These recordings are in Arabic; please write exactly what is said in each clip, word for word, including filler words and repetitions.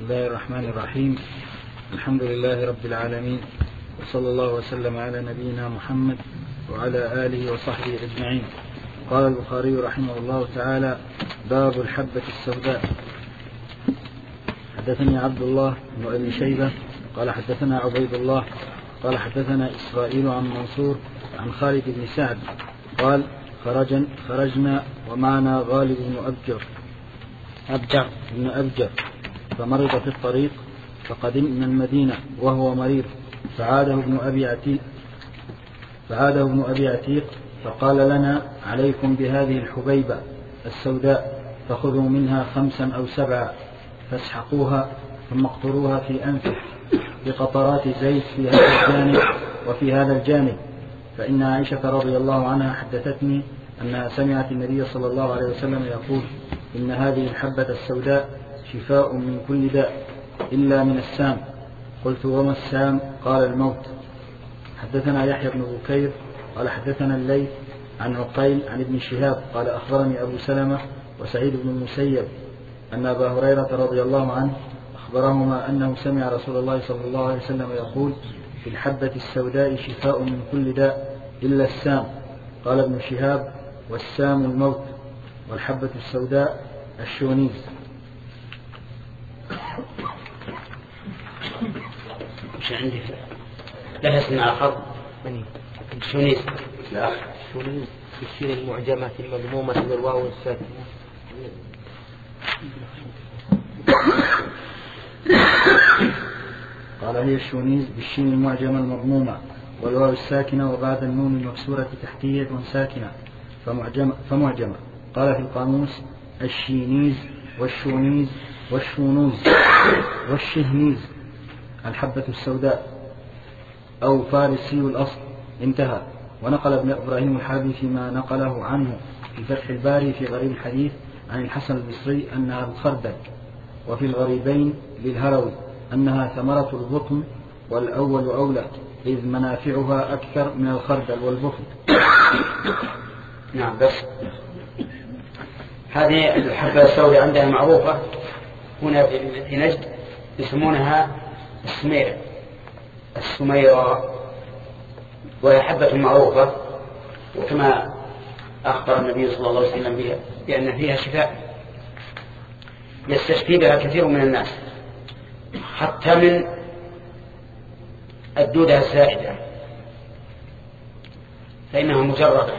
الله الرحمن الرحيم. الحمد لله رب العالمين، وصلى الله وسلم على نبينا محمد وعلى آله وصحبه أجمعين. قال البخاري رحمه الله تعالى: باب الحبة السوداء. حدثني عبد الله بن أبي شيبة قال حدثنا عبيد الله قال حدثنا إسرائيل عن منصور عن خالد بن سعد قال: خرجن خرجنا ومعنا غالب بن أبجر أبجر بن أبجر فمرض في الطريق، فقدمنا المدينة وهو مريض، فعاده ابن أبي عتيق فعاده ابن أبي عتيق فقال لنا: عليكم بهذه الحبيبة السوداء، فخذوا منها خمسا أو سبعا فاسحقوها ثم اقطروها في أنفه بقطرات زيت في هذا الجانب وفي هذا الجانب، فإن عائشة رضي الله عنها حدثتني أنها سمعت النبي صلى الله عليه وسلم يقول: إن هذه الحبة السوداء شفاء من كل داء إلا من السام. قلت: وما السام؟ قال: الموت. حدثنا يحيى بن بكير قال حدثنا الليث عن عقيل عن ابن شهاب قال: أخبرني أبو سلمة وسعيد بن المسيب أن أبا هريرة رضي الله عنه أخبرهما أنه سمع رسول الله صلى الله عليه وسلم يقول: في الحبة السوداء شفاء من كل داء إلا السام. قال ابن شهاب: والسام الموت، والحبة السوداء الشونيز. مش عندي لها اسم آخر الشونيز. لا الشونيز بالشين المعجمة المضمومة بالواو الساكنة. قال: هي الشونيز بالشين المعجمة المضمومة والواو الساكنة وبعد النون المكسورة تحتية ساكنة فمعجمة, فمعجمة. قال في القاموس: الشينيز والشونيز والشونوز والشهنيز الحبة السوداء أو فارسي الأصل. انتهى. ونقل ابن إبراهيم الحابي فيما نقله عنه في فتح الباري في غريب الحديث عن الحسن البصري أنها الخردل، وفي الغريبين للهروي أنها ثمرة البطن، والأول أولى إذ منافعها أكثر من الخردل والبطن. نعم. بس هذه الحبة السوداء عندها معروفة هنا في نجد يسمونها السميرة السميرة، وهي حبة معروفة، وكما أخبر النبي صلى الله عليه وسلم بها بأن فيها شفاء يستشفي بها كثير من الناس، حتى من الدودة الزائدة فإنها مجربة.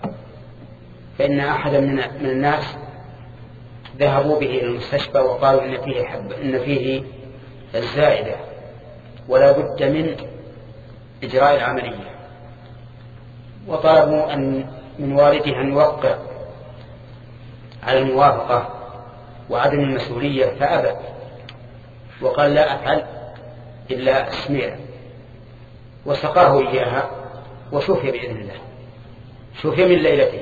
فإن أحدا من الناس ذهبوا به إلى المستشفى وقالوا إن فيه حب إن فيه الزائدة ولا بد من إجراء العملية، وطلبوا أن من والده أن يوقع على الموافقة وعدم المسؤولية، فأبى وقال: لا أفعل إلا السميرة، وسقاه إياها وشفي بإذن الله، شفي من ليلته.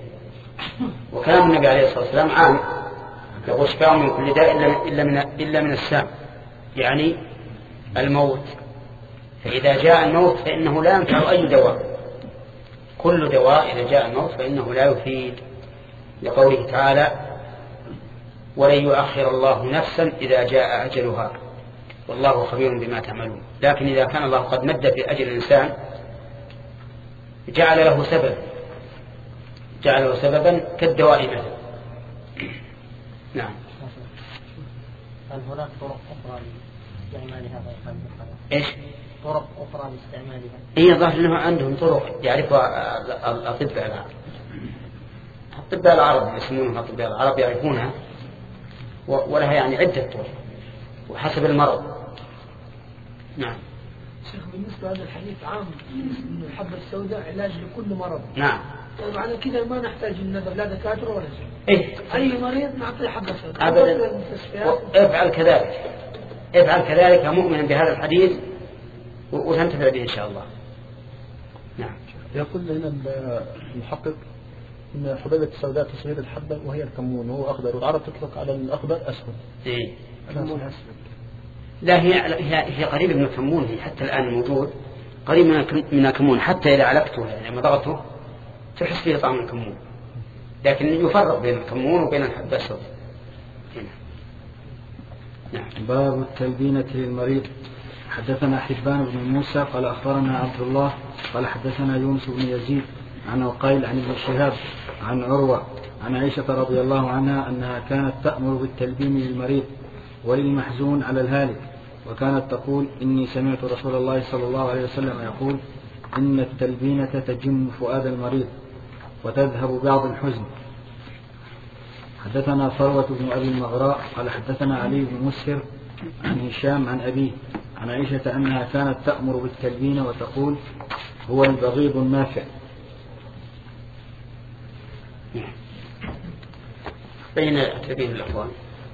وكان النبي عليه الصلاة والسلام عام يقول: شفاء من كل داء إلا من, إلا من السام، يعني الموت. فإذا جاء الموت فإنه لا ينفع أي دواء، كل دواء إذا جاء الموت فإنه لا يفيد، لقوله تعالى: ولن يؤخر الله نفسا إذا جاء أجلها والله خبير بما تعملون. لكن إذا كان الله قد مد في أجل الإنسان جعل له سبب جعل له سببا كالدواء مثلا. نعم. هل هناك طرق أخرى لاستعمالها؟ إيش؟ طرق أخرى لاستعمالها؟ هي ظاهر أنه عندهم طرق يعرفها الأطباء العرب الأطباء العرب يسمونها أطباء العرب يعرفونها، ولها يعني عدة طرق وحسب المرض. نعم. شيخ، بالنسبة لهذا الحديث عام إن الحبة السوداء علاج لكل مرض. نعم. طيب على كذا ما نحتاج النذر لا دكاترة ولا شيء. إيه؟ أي مريض نعطيه حبة سوداء. أبدا. افعل كذلك افعل كذلك مؤمنا بهذا الحديث وتنتفع به إن شاء الله. نعم. يقول لنا المحقق إن حبيبة السوداء تصغير الحبة وهي الكمون وهو أخضر، والعرب تطلق على الأخضر أسود. إيه؟ كمون أسود. لا، هي هي هي قريبة من الكمون، هي حتى الآن موجود قريب من الكمون، حتى إذا علقته يعني مضغته تحس فيه طعم الكمون، لكن يفرق بين الكمون وبين الحبة السوداء. نعم. باب التلبينة للمريض. حدثنا حبان بن موسى قال أخبرنا عبد الله قال حدثنا يونس بن يزيد عن عقيل عن ابن شهاب عن عروة عن عائشة رضي الله عنها أنها كانت تأمر بالتلبين للمريض وللمحزون على الهالك، وكانت تقول: إني سمعت رسول الله صلى الله عليه وسلم يقول: إن التلبينة تجم فؤاد المريض وتذهب بعض الحزن. حدثنا فروة بن أبي المغراء قال حدثنا علي بن مسهر عن هشام عن أبيه عن عائشة أنها كانت تأمر بالتلبين وتقول: هو البغيض النافع. بين التلبين الأخوان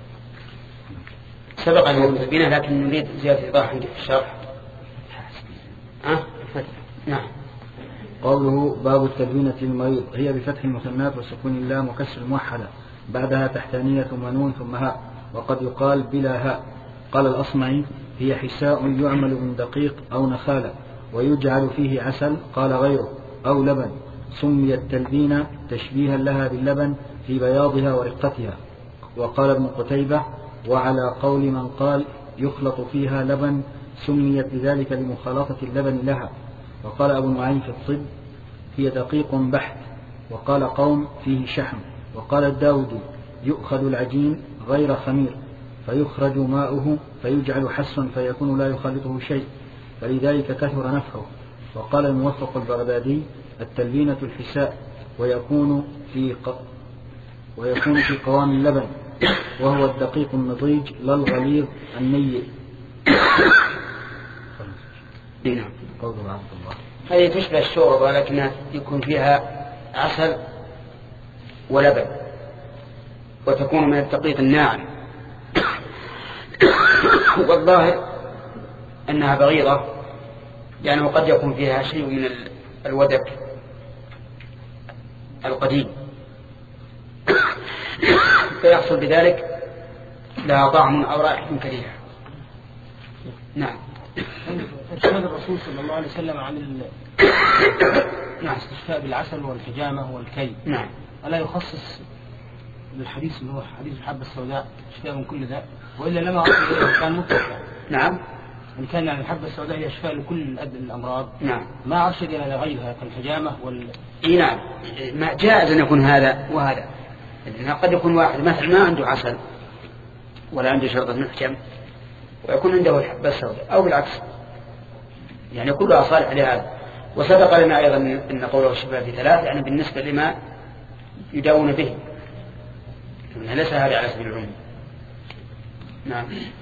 سبق أن التلبين، لكن نريد زيادة إيضاح عندك في الشرح. أه؟ نعم. قوله باب التلبينة للمريض هي بفتح المثنات وسكون اللام وكسر الموحدة بعدها تحتانية ونون ثم هاء، وقد يقال بلا هاء. قال الأصمعي: هي حساء يعمل من دقيق أو نخالة ويجعل فيه عسل، قال غيره، أو لبن. سميت تلبينة تشبيها لها باللبن في بياضها ورقتها. وقال ابن قتيبة: وعلى قول من قال يخلط فيها لبن سميت بذلك لمخالطة اللبن لها. وقال أبو نعيم في الطب: هي دقيق بحت. وقال قوم: فيه شحم. وقال الداودي: يؤخذ العجين غير خمير فيخرج ماؤه فيجعل حسا فيكون لا يخالطه شيء، فلذلك كثر نفعه. وقال الموفق البغدادي: التلبينة الحساء ويكون في ق... ويكون في قوام اللبن، وهو الدقيق النضيج لا الغليظ النيء. نعم. قول عبد الله: هذه تشبه الشوربة ولكنها يكون فيها عسل ولبن، وتكون من الدقيق الناعم. والظاهر أنها بغيضة لأنه قد يكون فيها شيء من الودك القديم فيحصل بذلك لها طعم أو رائحة كريهة. نعم. كان الرسول صلى الله عليه وسلم عن الاستشفاء بالعسل والحجامة والكي. نعم. ألا يخصص بالحديث اللي هو حديث الحبة السوداء شفاء من كل ذا، وإلا لما كان مطلقا؟ نعم. إن كان يعني الحبة السوداء هي شفاء لكل الأمراض. نعم. ما أرشد إلى غيرها كالحجامة وال. إيه نعم. ما جائز أن يكون هذا وهذا، لأن قد يكون واحد مثلا ما عنده عسل ولا عنده شرطة محكم ويكون عنده الحبة السوداء، أو بالعكس، يعني كلها صالح لهذا. وسبق لنا أيضا أن قوله الشفاء في ثلاث يعني بالنسبة لما يداون به، ليس هذا على سبيل العموم. نعم.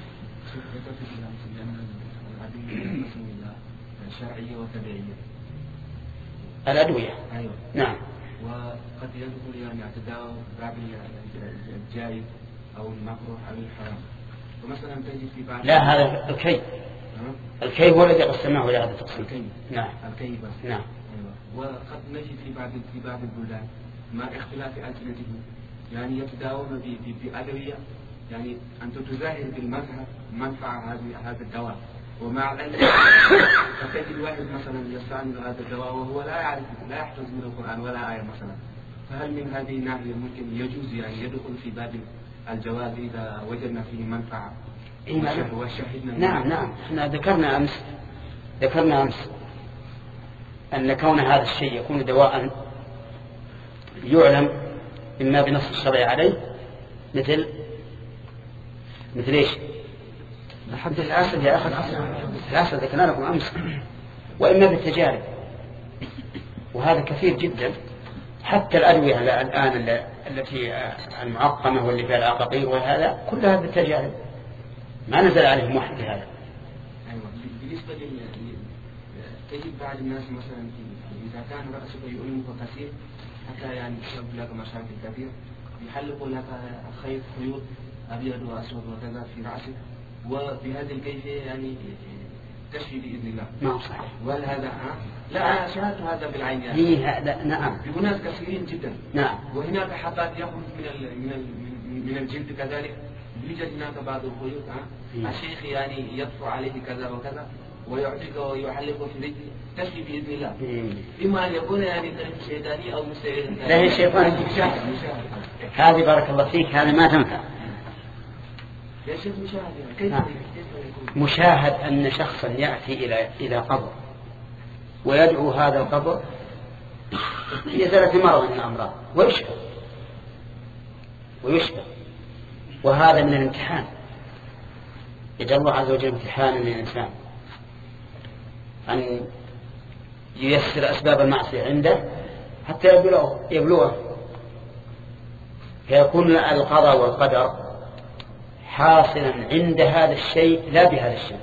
شرعية وتبعية الأدوية. أيوة. نعم. وقد يدخل يعني اعتداء باب الجائز أو المكروه أو الحرام. ومثلا تجد في بعض لا هذا الكي. الكي هو الذي قسمناه إلى هذا التقسيم. الكي. نعم. الكي بس. نعم. أيوة. وقد نجد في بعض في بعض البلدان مع اختلاف ألسنتهم يعني يتداوون بأدوية يعني أن تظاهر بالمذهب منفعة هذه هذا الدواء، ومع العلم فتجد واحد مثلا يستعمل هذا الدواء وهو لا يعرف لا يحفظ من القرآن ولا آية مثلا. فهل من هذه الناحية ممكن يجوز يعني يدخل في باب الجواز إذا وجدنا فيه منفعة؟ نعم. نعم نعم. احنا ذكرنا أمس ذكرنا أمس أن كون هذا الشيء يكون دواء يعلم إما بنص الشرع عليه مثل مثل إيش؟ الحد العسل يا أخي، العسل ذكرنا لكم أمس، وإما بالتجارب، وهذا كثير جدا. حتى الأدوية الآن التي المعقمة واللي فيها العقاقير وهذا كلها بالتجارب، ما نزل عليهم واحد بهذا. أيوة. بالنسبة لل تجد بعض الناس مثلا إذا كان رأسك يؤلمك كثير حتى يعني يسبب لك مشاكل كثير، يحلق لك خيط خيوط أبيض وأسود وكذا في رأسك، وبهذه الكيفية يعني تشفي بإذن الله. نعم صحيح. وهل هذا ها؟ لا أنا شاهدت هذا بالعين يعني. هي هذا نعم. بناس كثيرين جدا. نعم. وهناك حبات يخرج من ال من ال من الجلد كذلك، يوجد هناك بعض الخيوط ها. الشيخ يعني يطفو عليه كذا وكذا ويعطيك ويحلقه في رجله تشفي بإذن الله. إما أن يكون يعني شيطاني أو مستعير. لا هي شيطاني. هذه بارك الله فيك هذه ما تنفع. يا شيخ مشاهد كيف نعم. يكون مشاهد أن شخصا يأتي إلى إلى قبر ويدعو هذا القبر بإزالة مرض من الأمراض ويشفى ويشفى وهذا من الامتحان. يجعل الله عز وجل امتحانا للإنسان أن ييسر أسباب المعصية عنده حتى يبلغه, يبلغه فيكون القضاء والقدر حاصلا عند هذا الشيء لا بهذا الشيء.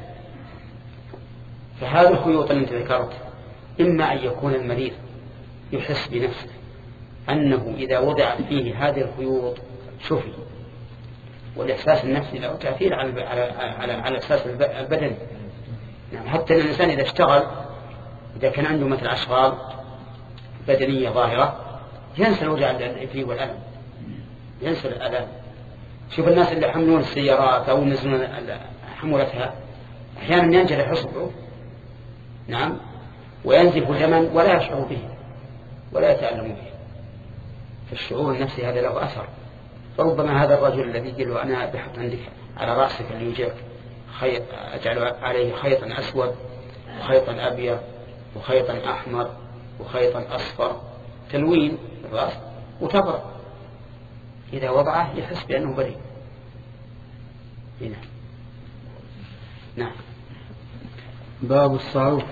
فهذا الخيوط التي ذكرت إما أن يكون المريض يحس بنفسه أنه إذا وضع فيه هذه الخيوط شفي، والإحساس النفسي له تأثير على على على على الإحساس البدني. يعني حتى الإنسان إذا اشتغل إذا كان عنده مثل أشغال بدنية ظاهرة ينسى الوجع فيه والألم، ينسى الألم. شوف الناس اللي يحملون السيارات أو ينزلون حمولتها أحيانا ينجرح إصبعه نعم وينزف دما ولا يشعر به ولا يتألم به. فالشعور النفسي هذا له أثر. فربما هذا الرجل الذي يقول له أنا بحط عندك على رأسك اللي يوجعك خيط أجعل عليه خيطا أسود وخيطا أبيض وخيطا أحمر وخيطا أصفر تلوين الرأس وتبرع، إذا وضعه يحس بأنه بريء. هنا نعم. باب الصعود.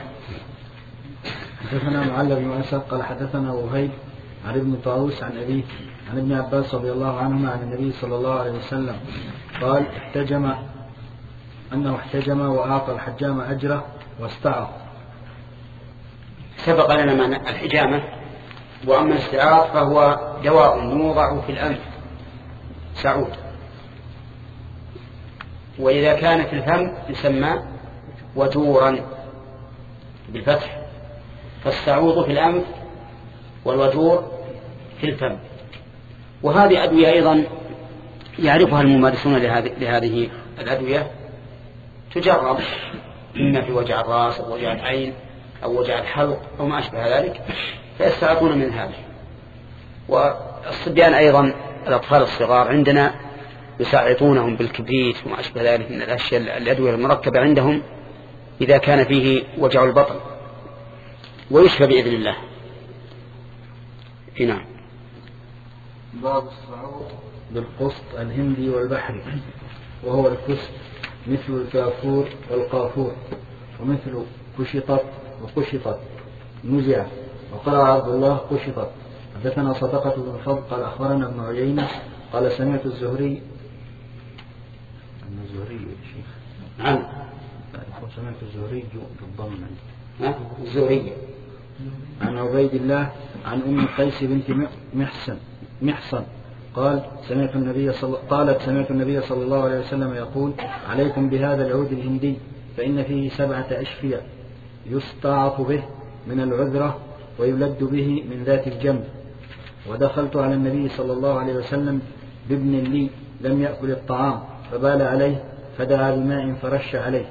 حدثنا معل بن أسد قال حدثنا وهيب عن ابن طاووس عن أبيه عن ابن عباس رضي الله عنهما عن النبي صلى الله عليه وسلم قال احتجم أنه احتجم وأعطى الحجام أجره واستعاض. سبق لنا معنى الحجامة. وأما الاستعاض فهو دواء يوضع في الأنف سعود، وإذا كان في الفم يسمى وجورا بالفتح، فالسعود في الأنف والوجور في الفم. وهذه أدوية أيضا يعرفها الممارسون لهذه الأدوية تجرب إما في وجع الرأس أو وجع العين أو وجع الحلق أو ما أشبه ذلك فيستعطون من هذا. والصبيان أيضا الأطفال الصغار عندنا يساعطونهم بالكبريت وما أشبه ذلك من الأشياء الأدوية المركبة عندهم إذا كان فيه وجع البطن ويشفى بإذن الله. نعم. باب الصعود بالقسط الهندي والبحري، وهو الكسط مثل الكافور والقافور، ومثل كشطت وقشطت نزع. وقرأ عبد الله قشطت. حدثنا صدقة بن الفضل قال أخبرنا ابن عيينة قال سمعت الزهري عن الزهري شيخ عن سمعت الزهري بالضم الزهري عن عبيد الله عن أم قيس بنت محسن محصن قال سمعت النبي صل... قالت سمعت النبي صلى الله عليه وسلم يقول عليكم بهذا العود الهندي فإن فيه سبعة أشفية يستعط به من العذرة ويلد به من ذات الجنب. ودخلت على النبي صلى الله عليه وسلم بابن لي لم يأكل الطعام فبال عليه فدعا بماء فرش عليه.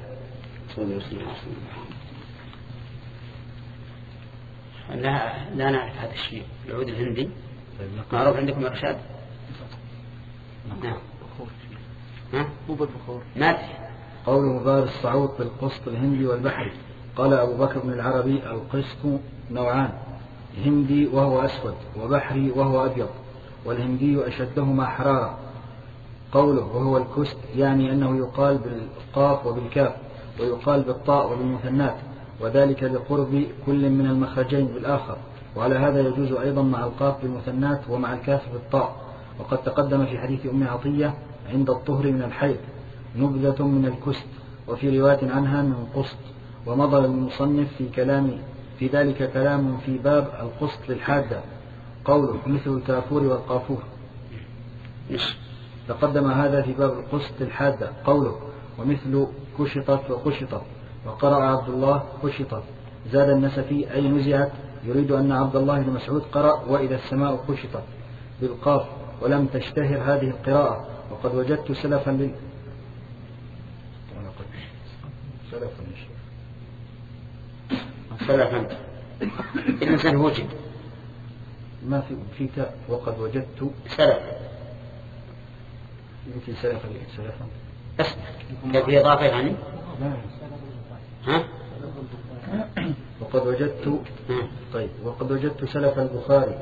لا لا نعرف هذا الشيء. العود الهندي معروف عندكم إرشاد؟ نعم. ها؟ ما في. قوله باب الصعود بالقسط الهندي والبحري. قال أبو بكر بن العربي القسط نوعان، هندي وهو أسود وبحري وهو أبيض، والهندي أشدهما حرارة. قوله وهو الكسط يعني أنه يقال بالقاف وبالكاف ويقال بالطاء وبالمثنات، وذلك لقرب كل من المخرجين بالآخر. وعلى هذا يجوز أيضا مع القاف بالمثنات ومع الكاف بالطاء. وقد تقدم في حديث أم عطية عند الطهر من الحيض نبذة من الكسط، وفي رواية عنها من قسط. ومضى المصنف في كلام في ذلك كلام في باب القسط للحادة. قوله مثل الكافور والقافور تقدم هذا في باب القسط للحادة. قوله ومثل كشطت وقشطت. وقرأ عبد الله كشطت. زاد النسفي أي نزعت يريد أن عبد الله بن مسعود قرأ وإذا السماء كشطت بالقاف ولم تشتهر هذه القراءة. وقد وجدت سلفا لل سلفا سلفا الإنسان وجد ما في في تاء. وقد وجدت سلف يمكن سلفا سلفا قال في إضافة يعني ها؟ وقد وجدت طيب وقد وجدت سلف البخاري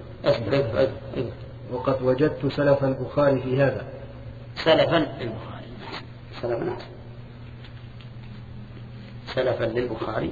وقد وجدت سلف البخاري في هذا. سلفا البخاري سلفا سلفا للبخاري.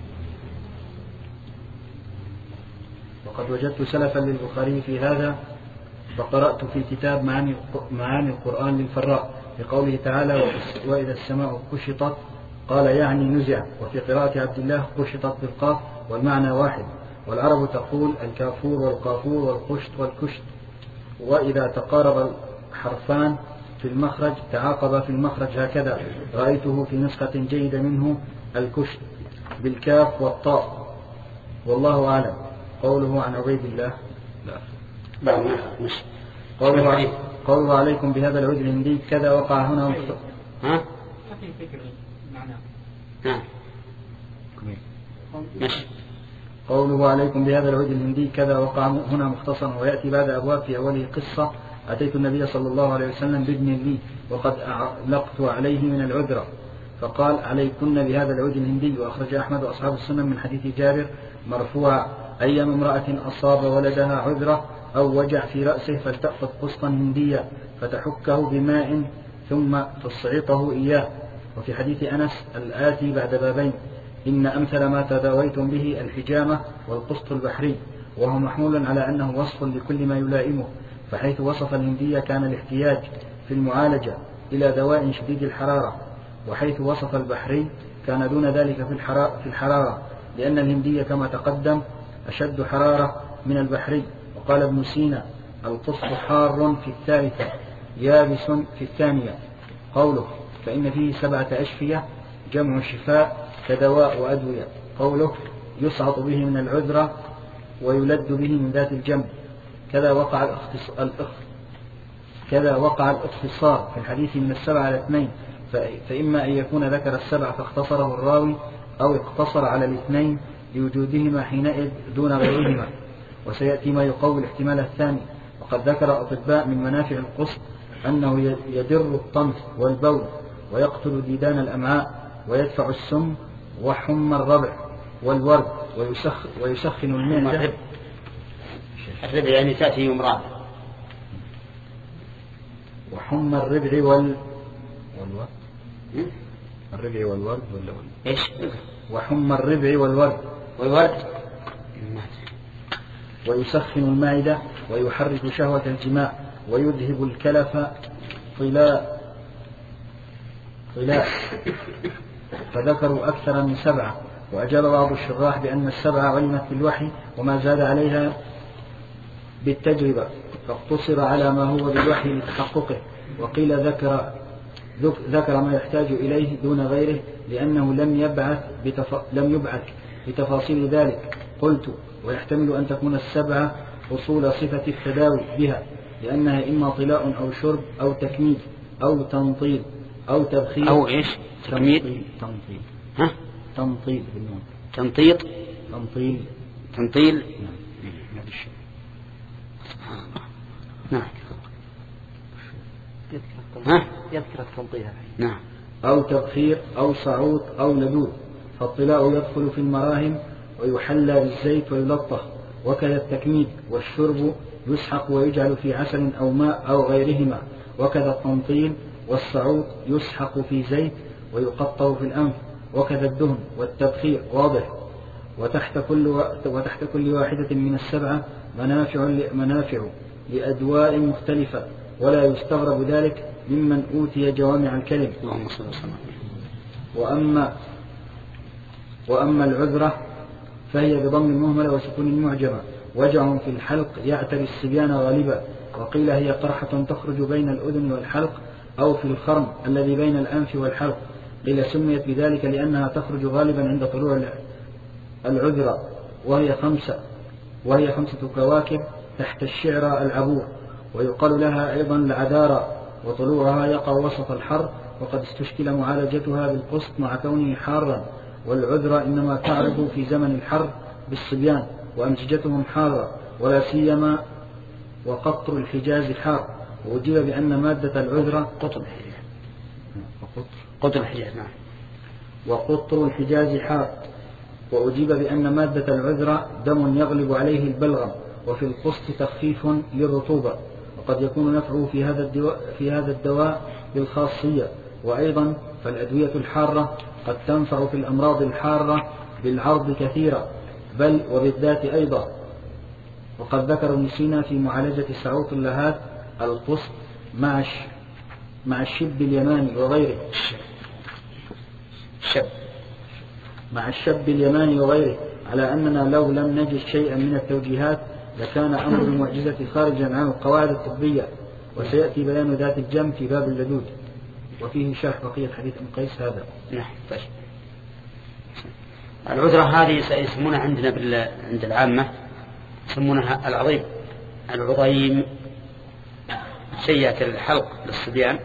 وقد وجدت سلفا للبخاري في هذا فقرأت في كتاب معاني معاني القرآن للفراء في قوله تعالى وإذا السماء كشطت قال يعني نزع. وفي قراءة عبد الله كشطت بالقاف والمعنى واحد. والعرب تقول الكافور والقافور والقشط والكشط. وإذا تقارب الحرفان في المخرج تعاقب في المخرج هكذا. رأيته في نسخة جيدة منه الكشط بالكاف والطاء والله أعلم. قوله عن عبيد الله لا مش قوله, علي قوله عليكم بهذا العود الهندي كذا وقع هنا ها نعم ماشي. قوله عليكم بهذا العود الهندي كذا وقع هنا مختصرا ويأتي بعد أبواب في أوله قصة أتيت النبي صلى الله عليه وسلم بابن لي وقد أعلقت عليه من العذرة فقال عليكن بهذا العود الهندي. وأخرج أحمد وأصحاب السنن من حديث جابر مرفوعا أيما امرأة أصاب ولدها عذرة أو وجع في رأسه فلتأخذ قسطا هنديا فتحكه بماء ثم تصعطه إياه. وفي حديث أنس الآتي بعد بابين إن أمثل ما تداويتم به الحجامة والقسط البحري وهو محمول على أنه وصف لكل ما يلائمه. فحيث وصف الهندية كان الاحتياج في المعالجة إلى دواء شديد الحرارة وحيث وصف البحري كان دون ذلك في الحرارة لأن الهندية كما تقدم أشد حرارة من البحري. وقال ابن سينا القسط حار في الثالثة يابس في الثانية. قوله فإن فيه سبعة أشفية جمع شفاء كدواء وأدوية. قوله يصعط به من العذرة ويلد به من ذات الجنب. كذا وقع الأختص... كذا وقع الاختصار في الحديث من السبعة على اثنين فإما أن يكون ذكر السبع فاختصره الراوي أو اقتصر على الاثنين لوجودهما حينئذ دون غيرهما. وسيأتي ما يقوي الاحتمال الثاني. وقد ذكر أطباء من منافع القسط أنه يدر الطمث والبول ويقتل ديدان الأمعاء ويدفع السم وحمى الربع والورد ويسخ ويسخن المعدة. الربع يعني تأتي يوم رابع. وحمى الربع وال والورد الربع والورد ولا وال إيش وحمى الربع والورد والورد ويسخن المعدة ويحرك شهوة الجماع ويذهب الكلف طلاء طلاء. فذكروا أكثر من سبعة. وأجاب بعض الشراح بأن السبعة علمت بالوحي وما زاد عليها بالتجربة فاقتصر على ما هو بالوحي لتحققه. وقيل ذكر ذكر ما يحتاج إليه دون غيره لأنه لم يبعث بتف... لم يبعث بتفاصيل ذلك. قلت ويحتمل أن تكون السبعة أصول صفة التداوي بها لأنها إما طلاء أو شرب أو تكميل أو تنطيل أو تبخير أو إيش تكميل تنطيل ها تنطيل بالنون تنطيط تنطيل تنطيل نعم ها يذكر التنطيل نعم أو تبخير أو صعود أو لدود. فالطلاء يدخل في المراهم ويحلى بالزيت ويلطخ. وكذا التكميل والشرب يسحق ويجعل في عسل أو ماء أو غيرهما. وكذا التنطيل والصعود يسحق في زيت ويقطع في الأنف. وكذا الدهن والتبخير واضح. وتحت كل, و... وتحت كل واحدة من السبعة منافع, ل... منافع لأدواء مختلفة ولا يستغرب ذلك ممن أوتي جوامع الكلم. وأما, وأما العذرة فهي بضم المهملة وسكون المعجمة وجع في الحلق يعتري الصبيان غالبا. وقيل هي قرحة تخرج بين الأذن والحلق أو في الخرم الذي بين الأنف والحلق. قيل سميت بذلك لأنها تخرج غالبا عند طلوع العذرة وهي خمسة وهي خمسة كواكب تحت الشعر العبور. ويقال لها أيضا العذارى وطلوعها يقع وسط الحر. وقد استشكل معالجتها بالقسط مع كونه حارا. والعذرة إنما تعرض في زمن الحر بالصبيان وأمزجتهم حارة ولا سيما وقطر الحجاز حار. وأجيب بأن مادة العذرة قطب قطر الحجاز. نعم. وقطر الحجاز حار. وأجيب بأن مادة العذرة دم يغلب عليه البلغم، وفي القسط تخفيف للرطوبة، وقد يكون نفعه في هذا الدواء, في هذا الدواء بالخاصية. وأيضا فالأدوية الحارة قد تنفع في الأمراض الحارة بالعرض كثيرا، بل وبالذات أيضا. وقد ذكر ابن سينا في معالجة سعوط اللهات القسط مع مع الشب اليماني وغيره الشب مع الشب اليماني وغيره على أننا لو لم نجد شيئا من التوجيهات لكان أمر المعجزة خارجا عن القواعد الطبية. وسيأتي بيان ذات الجنب في باب اللدود، وفيه شرح بقية حديث ابن قيس هذا. نعم. طيب. العذرة هذه يسمونها عندنا بال... عند العامة يسمونها العظيم، العظيم، شيئة الحلق للصبيان.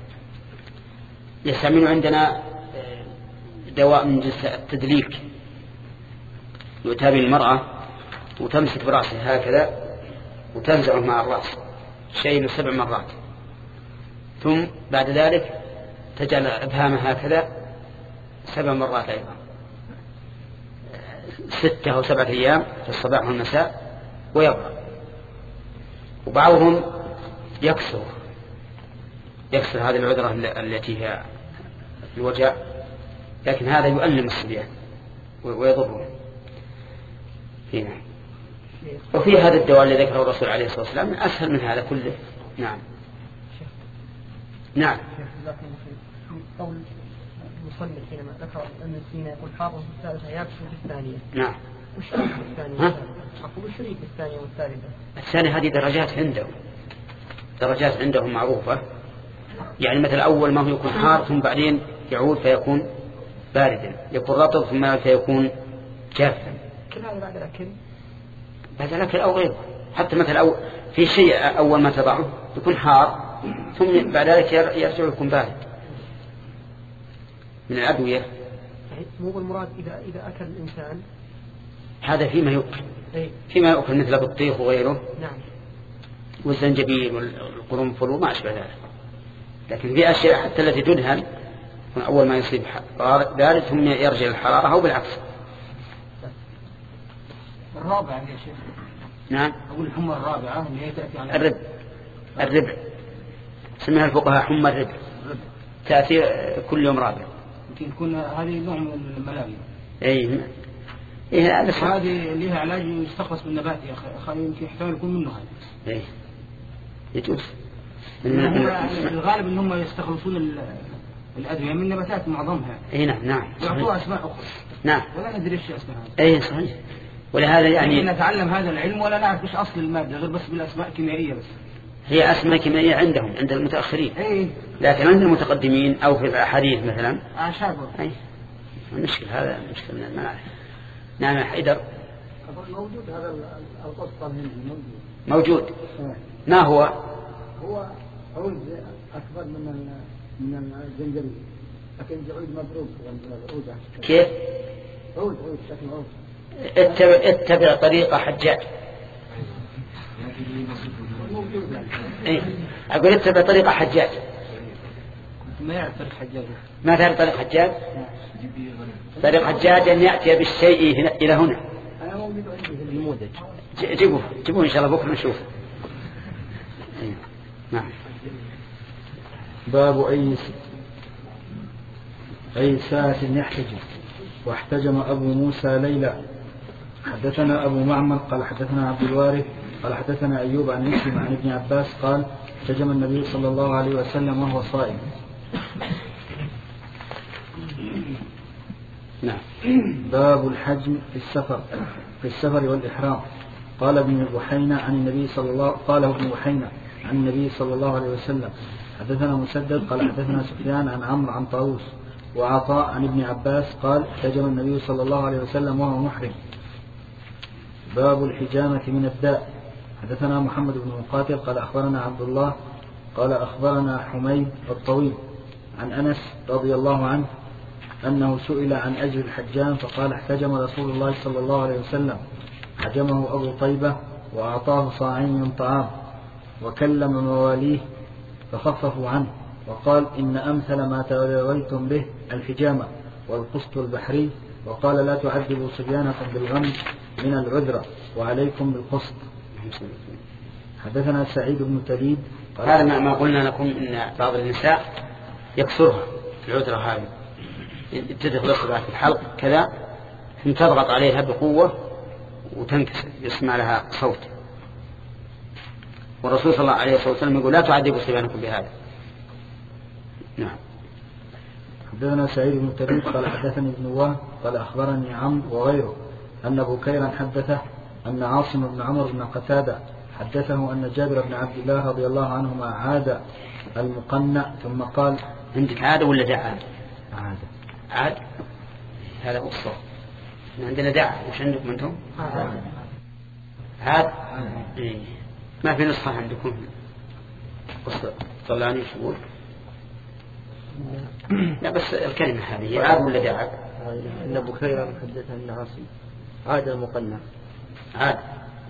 يستعمل عندنا دواء من جنس التدليك، يؤتى به المرأة وتمسك برأسها هكذا وتنزعه مع الرأس شيء سبع مرات، ثم بعد ذلك تجعل إبهامها هكذا سبع مرات أيضا، ستة أو سبعة أيام في الصباح والمساء ويبرأ. وبعضهم يكسر يكسر هذه العذرة التي هي الوجع، لكن هذا يؤلم الصبيان ويضرهم هنا. وفي هذا الدواء الذي ذكره الرسول عليه الصلاة والسلام أسهل من هذا كله. نعم. نعم. قول المصنف حينما ذكر أن سينا يقول حافظ في الثالثة يابس في الثانية. نعم. وش الشريك الثانية؟ أقول الشريك الثانية والثالثة. الثانية هذه درجات عندهم، درجات عندهم معروفة. يعني مثل أول ما هو يكون حار ثم بعدين يعود فيكون باردا، يكون رطب ثم فيكون جافا. كل هذا بعد الأكل؟ بعد الأكل أو غيره. حتى مثل أو في شيء أول ما تضعه يكون حار ثم بعد ذلك يرجع يكون بارد من الأدوية. مو المراد إذا إذا أكل الإنسان هذا فيما يؤكل، أي. فيما يؤكل مثل البطيخ وغيره. نعم. والزنجبيل والقرنفل وما أشبه ذلك. لكن في أشياء حتى التي تدهن أول ما يصيب بارد ثم يرجع الحرارة أو بالعكس. الرابعة يا شيخ. نعم. أقول الحمى الرابعة اللي هي تأتي على الربع. الربع سميها الفقهاء حمى الربع، تأتي كل يوم رابع. يمكن تكون هذه نوع من الملاريا. أي. إيه هذا. هذه لها علاج يستخلص من النبات يا أخي، يمكن يحتمل يكون منه هذا. إيه. يجوز. الغالب إن هم يستخلصون الأدوية من نباتات معظمها. إيه نعم نعم. يعطوها أسماء أخرى. نعم. ولا ندري إيش اسمها. إيه صحيح. ولهذا يعني نتعلم هذا العلم ولا نعرف إيش أصل المادة غير بس بالأسماء الكيميائية بس. هي أسماء كيميائية عندهم عند المتأخرين. إيه. لكن عند المتقدمين أو في الأحاديث مثلا. أعشاب. أي. المشكلة هذا مشكلة من المعارف. نعم يا حيدر. موجود هذا القسط الهندي موجود. موجود. ما هو؟ هو عود أكبر من من الزنجبيل، لكن عود مبروك عود. كيف؟ عود عود شكل عود. اتبع اتبع طريقة حجاج. إيه. أقول اتبع طريقة حجاج. ما يعرف طريق حجاج. ما تعرف طريق حجاج؟ طريق حجاج أن يأتي بالشيء هنا إلى هنا. أنا موجود عندي في النموذج. جيبوه جيبوه إن شاء الله بكرة نشوف. إيه. نعم. باب أي أي ساعة يحتجم. واحتجم أبو موسى ليلى. حدثنا أبو معمر قال حدثنا عبد الوارث قال حدثنا أيوب عن مسلم عن ابن عباس قال احتجم النبي صلى الله عليه وسلم وهو صائم. نعم. باب الحجم في السفر في السفر والإحرام. قال ابن بحينة عن النبي صلى الله قال ابن بحينة عن النبي صلى الله عليه وسلم حدثنا مسدد قال حدثنا سفيان عن عمرو عن طاووس وعطاء عن ابن عباس قال احتجم النبي صلى الله عليه وسلم وهو محرم. باب الحجامة من الداء. حدثنا محمد بن مقاتل قال أخبرنا عبد الله قال أخبرنا حميد الطويل عن أنس رضي الله عنه أنه سئل عن أجر الحجام فقال احتجم رسول الله صلى الله عليه وسلم حجمه أبو طيبة وأعطاه صاعين من طعام وكلم مواليه فخففوا عنه وقال إن أمثل ما توليتم به الحجامة والقسط البحري. وقال لا تعذبوا صبيانكم بالغم من العذرة وعليكم بالقسط. حدثنا سعيد بن تليد هذا ما قلنا لكم إن بعض النساء يكسرها العذرة هذه، تدخل الصباح في الحلق كذا ثم تضغط عليها بقوة وتنكسر يسمع لها صوت. والرسول صلى الله عليه وسلم يقول لا تعذبوا صبيانكم بهذا. نعم. حدثنا سعيد بن تليد قال حدثني ابن وهب قال أخبرني عمرو وغيره أن بكيرا حدثه أن عاصم بن عمرو بن قتادة حدثه أن جابر بن عبد الله رضي الله عنهما عاد المقنع ثم قال عندك عاد ولا دع عاد؟ عاد عاد هذا هو الصوت. عندنا دع، وش عندكم أنتم؟ عاد عاد إيه. ما في نسخة عندكم قصة طلعني شغول؟ لا بس الكلمة هذه عاد ولا دع؟ إن بكيرا حدث أن عاصم عاد المقنع. عاد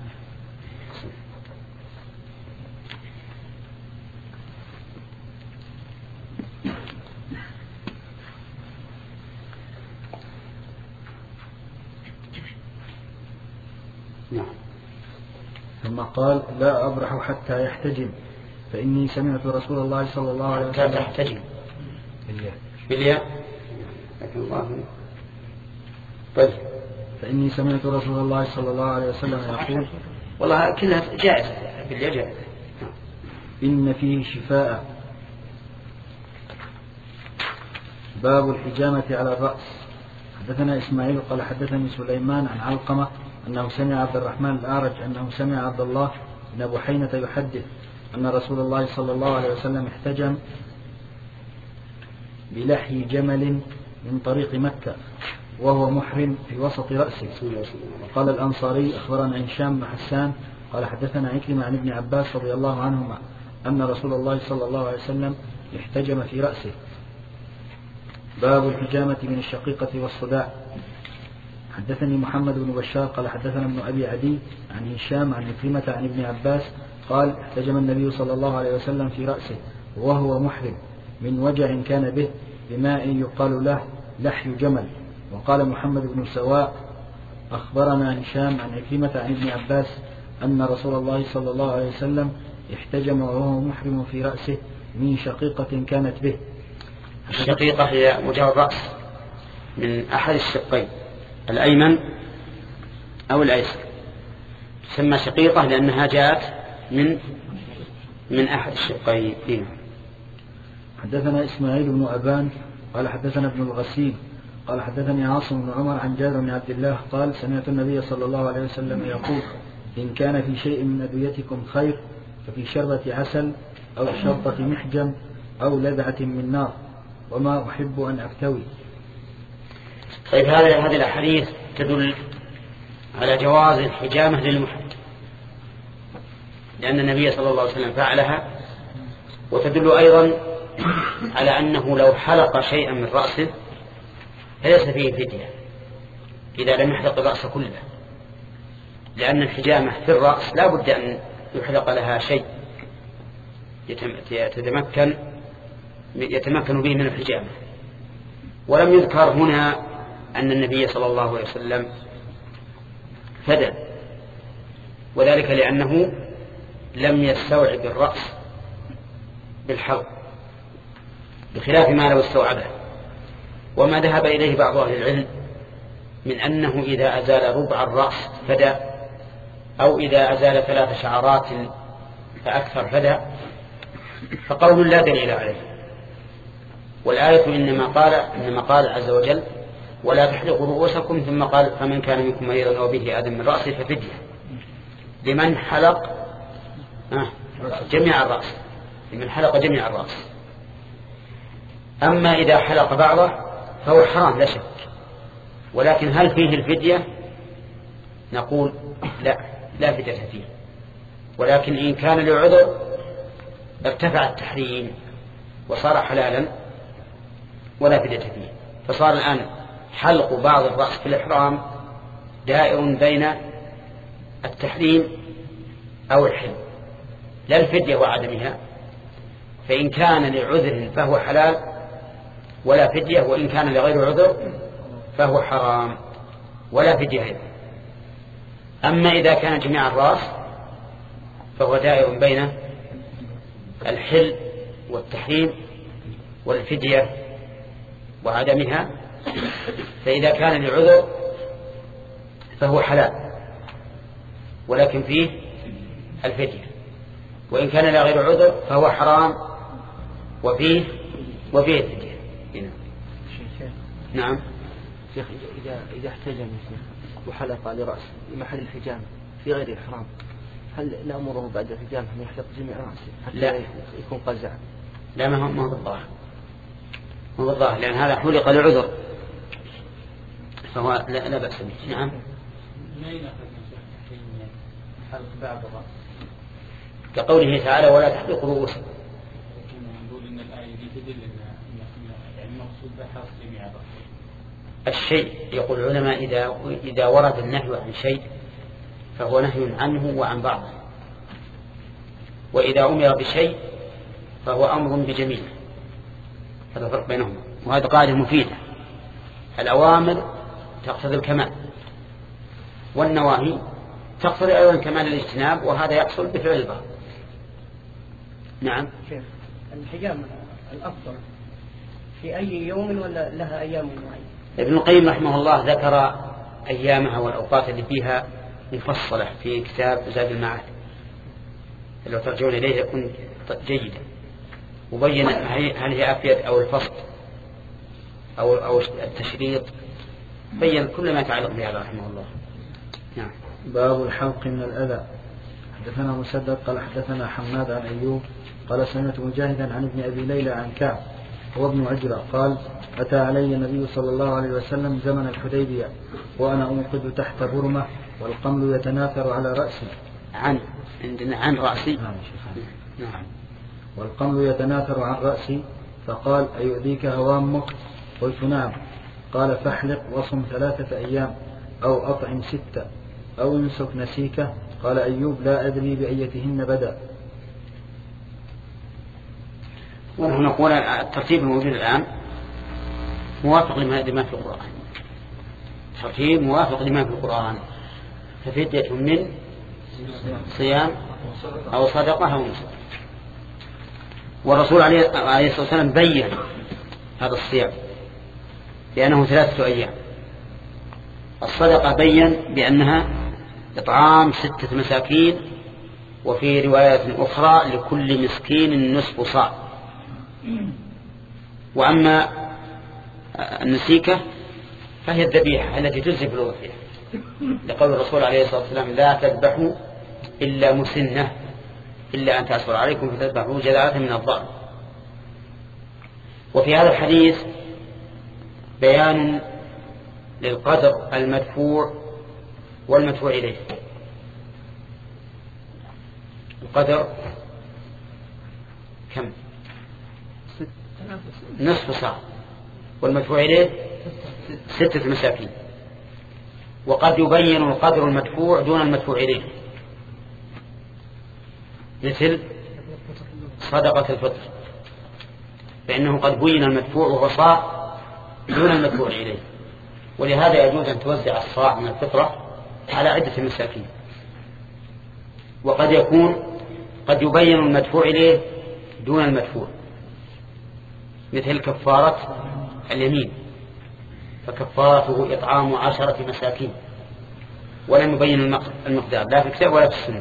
نعم. ثم قال لا أبرح حتى يحتجم فإني سمعت رسول الله صلى الله عليه وسلم يحتجم بالياء بالياء لكن الله طيب. فإني سمعت رسول الله صلى الله عليه وسلم يقول والله كلها جائزة بالياء جائزة. إن فيه شفاء. باب الحجامة على الرأس. حدثنا إسماعيل قال حدثني سليمان عن علقمة أنه سمع عبد الرحمن الأعرج أنه سمع عبد الله بن بحينة يحدث أن رسول الله صلى الله عليه وسلم احتجم بلحي جمل من طريق مكة وهو محرم في وسط رأسه. وقال الأنصاري أخبرنا هشام بن حسان قال حدثنا عكرمة عن ابن عباس رضي الله عنهما أن رسول الله صلى الله عليه وسلم احتجم في رأسه. باب الحجامة من الشقيقة والصداع. حدثني محمد بن بشار قال حدثنا ابن أبي عدي عن هشام عن عكرمة عن ابن عباس قال احتجم النبي صلى الله عليه وسلم في رأسه وهو محرم من وجع كان به بماء يقال له لحي جمل. وقال محمد بن سواء أخبرنا هشام عن عكرمة عن ابن عباس أن رسول الله صلى الله عليه وسلم احتجم وهو محرم في رأسه من شقيقة كانت به. الشقيقة هي وجه الرأس من أحد الشقين الأيمن أو الأيسر، تسمى شقيقة لأنها جاءت من من أحد الشقين. حدثنا إسماعيل بن أبان قال حدثنا ابن الغسيل قال حدثني عاصم بن عمر عن جابر بن عبد الله قال سمعت النبي صلى الله عليه وسلم يقول إن كان في شيء من أدويتكم خير ففي شربة عسل أو شرطة محجم أو لذعة من نار وما أحب أن أكتوي. طيب هذه هذه الأحاديث تدل على جواز الحجامة للمحرم لأن النبي صلى الله عليه وسلم فعلها، وتدل أيضا على أنه لو حلق شيئا من رأسه فليس فيه فدية إذا لم يحلق الرأس كله، لأن الحجامة في الرأس لا بد أن يحلق لها شيء يتمكن يتمكن به من الحجامة. ولم يذكر هنا أن النبي صلى الله عليه وسلم فدى، وذلك لأنه لم يستوعب الرأس بالحلق بخلاف ما لو استوعبه. وما ذهب إليه بعض أهل العلم من أنه إذا أزال ربع الرأس فدى أو إذا أزال ثلاث شعرات فأكثر فدى، فقول لا دليل عليه. والآية إنما قال إنما قال عز وجل ولا تحلقوا رؤوسكم ثم قال فمن كان منكم مريضا أو به أذى من رأسه ففدية لمن حلق جميع الرأس لمن حلق جميع الرأس. أما إذا حلق بعضه فهو حرام لا شك، ولكن هل فيه الفدية؟ نقول لا لا فدية فيه، ولكن إن كان لعذر ارتفع التحريم وصار حلالا ولا فدية فيه. فصار الآن حلق بعض الرأس في الإحرام دائر بين التحريم أو الحل، لا الفدية وعدمها. فإن كان لعذر فهو حلال ولا فدية، وإن كان لغير عذر فهو حرام ولا فدية. أما إذا كان جميع الرأس فهو دائر بين الحل والتحريم والفدية وعدمها. فإذا كان لعذر فهو حلال ولكن فيه الفدية، وإن كان لغير عذر فهو حرام وفيه وفيه الفدية. نعم. شيخ إذا إذا احتجم شيخ وحلق لرأسه لمحل الحجامة في غير الإحرام، هل نأمره بعد الحجامة أن يحلق جميع رأسه حتى لا يكون قزع؟ لا، ما هو ما هو بالظاهر، ما هو بالظاهر، لأن هذا حلق لعذر فهو لا, لا بأس به. نعم. كقوله تعالى ولا تحلقوا رؤوسكم. الشيء يقول العلماء إذا إذا ورد النهي عن شيء فهو نهي عنه وعن بعضه، وإذا أمر بشيء فهو أمر بجميع. هذا فرق بينهما، وهذا قاعدة مفيدة. الأوامر تقتضي الكمال والنواهي تقتضي أيضا كمال الاجتناب، وهذا يحصل بفعل البعض. نعم. الحجامة الأفضل في أي يوم ولا لها أيام معينة؟ ابن القيم رحمه الله ذكر أيامها والأوقات اللي فيها مفصلة في كتاب زاد المعاد، لو ترجعون إليه يكون جيدا، وبين هل هي أفيد أو الفصل أو أو التشريط، بين كل ما يتعلق بهذا رحمه الله. نعم. باب الحلق من الأذى. حدثنا مسدد قال حدثنا حماد عن أيوب قال سمعت مجاهدا عن ابن أبي ليلى عن كعب هو ابن عجرة قال أتى علي النبي صلى الله عليه وسلم زمن الحديبية وأنا أوقد تحت برمة والقمل يتناثر على رأسي. عن عندنا عن رأسي. نعم. نعم. والقمل يتناثر عن رأسي فقال أيؤذيك هوامك؟ قلت نعم. قال فاحلق وصم ثلاثة أيام أو أطعم ستة أو انسك نسيكه. قال أيوب لا أدري بأيتهن بدأ. ونحن نقول الترتيب الموجود الآن موافق لما في القرآن، ترتيب موافق لما في القرآن، ففدية من صيام أو صدقة أو نسك. والرسول عليه الصلاة والسلام بين هذا الصيام لأنه ثلاثة أيام. الصدقة بين بأنها إطعام ستة مساكين، وفي رواية أخرى لكل مسكين نصف صاع. وأما النسيكة فهي الذبيحة التي تجزي في الأضحية، لقول الرسول عليه الصلاة والسلام لا تذبحوا إلا مسنة إلا أن تأسر عليكم فتذبحوا جذعة من الضأن. وفي هذا الحديث بيان للقدر المدفوع والمدفوع إليه. القدر كم؟ نصف صاع، والمدفوع إليه ستة مساكين. وقد يبين القدر المدفوع دون المدفوع إليه، مثل صدقة الفطر، فإنه قد بين المدفوع وهو صاع دون المدفوع إليه، ولهذا يجوز أن توزع الصاع من الفطرة على عدة مساكين. وقد يكون قد يبين المدفوع إليه دون المدفوع، مثل كفارة اليمين، فكفارته إطعام عشرة مساكين، ولم يبين المقدار لا في الكتاب ولا في السنة،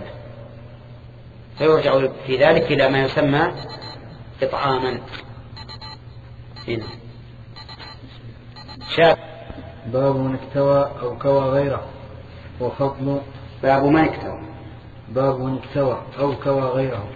فيرجع في ذلك إلى ما يسمى إطعاما. هنا شاب. باب من اكتوى أو كوى غيره وفضل. باب من اكتوى باب من اكتوى أو كوى غيره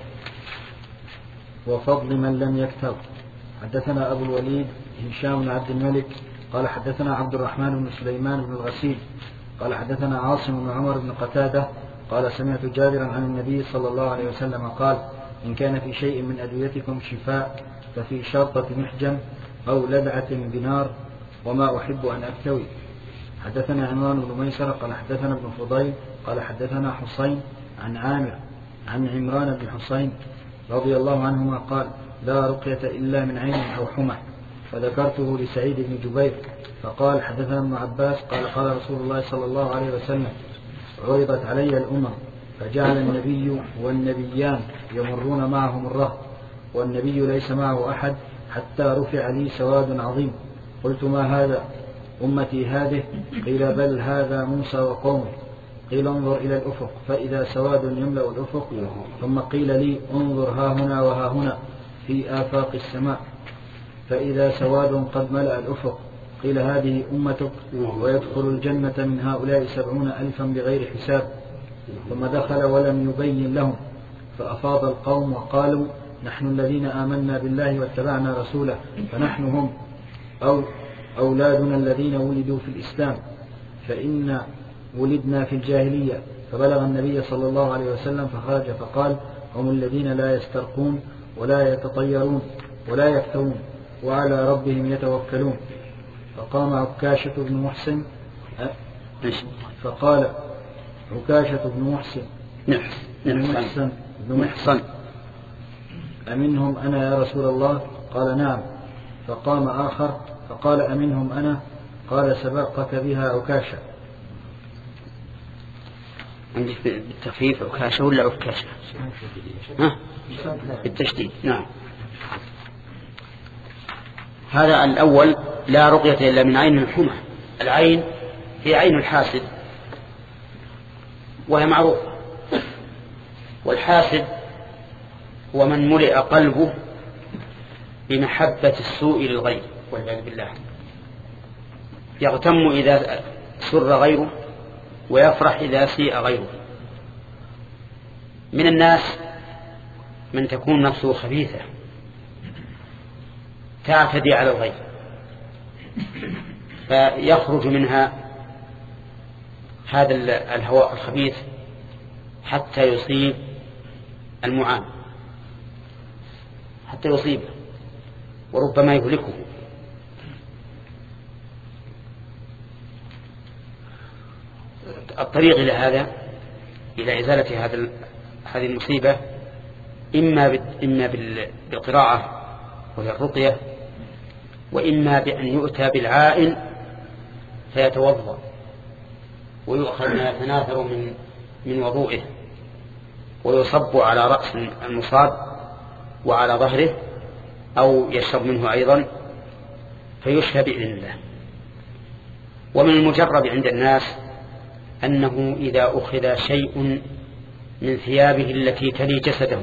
وفضل من لم يكتو. حدثنا أبو الوليد هشام بن عبد الملك قال حدثنا عبد الرحمن بن سليمان بن الغسيل قال حدثنا عاصم بن عمر بن قتادة قال سمعت جابرا عن النبي صلى الله عليه وسلم قال إن كان في شيء من أدويتكم شفاء ففي شرطة محجم أو لدعة بنار وما أحب أن أكتوي. حدثنا عمران بن ميسر قال حدثنا ابن فضيل قال حدثنا حسين عن عامر عن عمران بن حسين رضي الله عنهما قال لا رقية إلا من عين أو حمى، فذكرته لسعيد بن جبير فقال حدثنا ابن عباس قال قال رسول الله صلى الله عليه وسلم عرضت علي الأمم فجعل النبي والنبيان يمرون معهم الرهط والنبي ليس معه أحد حتى رفع لي سواد عظيم، قلت ما هذا؟ أمتي هذه؟ قيل بل هذا موسى وقومه. قيل انظر إلى الأفق فإذا سواد يملأ الأفق، ثم قيل لي انظر ها هنا وها هنا في آفاق السماء فإذا سواد قد ملأ الأفق، قيل هذه أمتك ويدخل الجنة من هؤلاء سبعون ألفا بغير حساب. ثم دخل ولم يبين لهم فأفاض القوم وقالوا نحن الذين آمنا بالله واتبعنا رسوله فنحن هم أو أولادنا الذين ولدوا في الإسلام فإن ولدنا في الجاهلية. فبلغ النبي صلى الله عليه وسلم فخرج فقال هم الذين لا يسترقون ولا يتطيرون ولا يكتوون وعلى ربهم يتوكلون. فقام عكاشة بن محسن فقال عكاشة بن محسن بن محسن بن محسن أمنهم أنا يا رسول الله؟ قال نعم. فقام آخر فقال أمنهم أنا؟ قال سبقك بها عكاشة. عندك بالتخفيف عكاشة ولا عكاشة؟ ها؟ بالتشديد. نعم. هذا الأول لا رقية إلا من عين الحمى. العين هي عين الحاسد وهي معروفة، والحاسد هو من ملئ قلبه بمحبة السوء للغير والعياذ بالله، يغتم إذا سر غيره ويفرح إذا سيء غيره. من الناس من تكون نفسه خبيثة تعتدي على الغير فيخرج منها هذا الهواء الخبيث حتى يصيب المعان، حتى يصيبه وربما يهلكه. الطريق إلى هذا، إلى إزالة هذا هذه المصيبة، إما إما بالقراءة وهي الرقية، وإما بأن يؤتى بالعائن فيتوضأ ويؤخذ ما يتناثر من من وضوئه ويصب على رأس المصاب وعلى ظهره أو يشرب منه أيضا فيشفى بإذن الله. ومن المجرب عند الناس أنه إذا أخذ شيء من ثيابه التي تلي جسده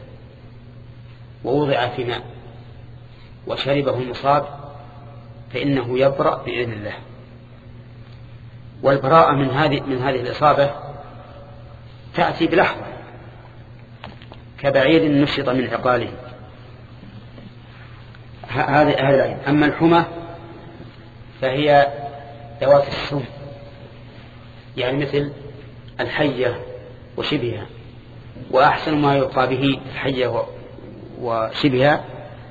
ووضع في ماء وشربه المصاب فإنه يبرأ بإذن الله. والبراءة من هذه من هذه الإصابة تأتي بلحظة كبعير نشط من عقاله. هذه هذه العين. أما الحمى فهي ذوات السم، يعني مثل الحية وشبهها، وأحسن ما يلقى به الحية وشبهها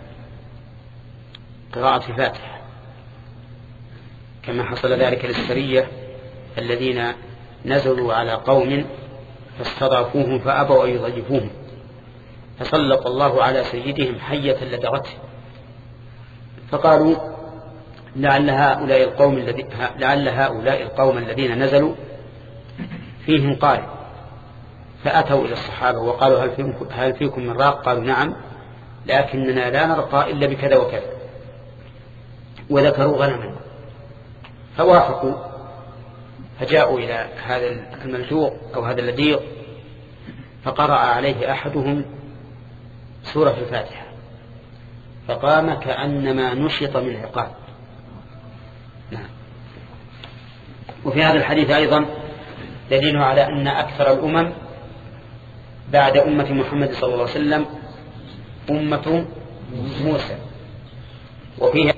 قراءة الفاتحة، كما حصل ذلك للسرية الذين نزلوا على قوم فاستضعفوهم فأبوا أن يضيفوهم فسلط الله على سيدهم حية لدغته، فقالوا لعل هؤلاء القوم الذي لعل هؤلاء القوم الذين نزلوا فيهم قارئ، فأتوا إلى الصحابة وقالوا هل فيكم, هل فيكم من راق؟ قالوا نعم، لكننا لا نرقى إلا بكذا وكذا، وذكروا غنما فوافقوا، فجاءوا إلى هذا الملجوء أو هذا اللديق فقرأ عليه أحدهم سورة الفاتحة فقام كأنما نشط من عقال. نعم. وفي هذا الحديث أيضا دليل على أن أكثر الأمم بعد أمة محمد صلى الله عليه وسلم أمة موسى. وفيها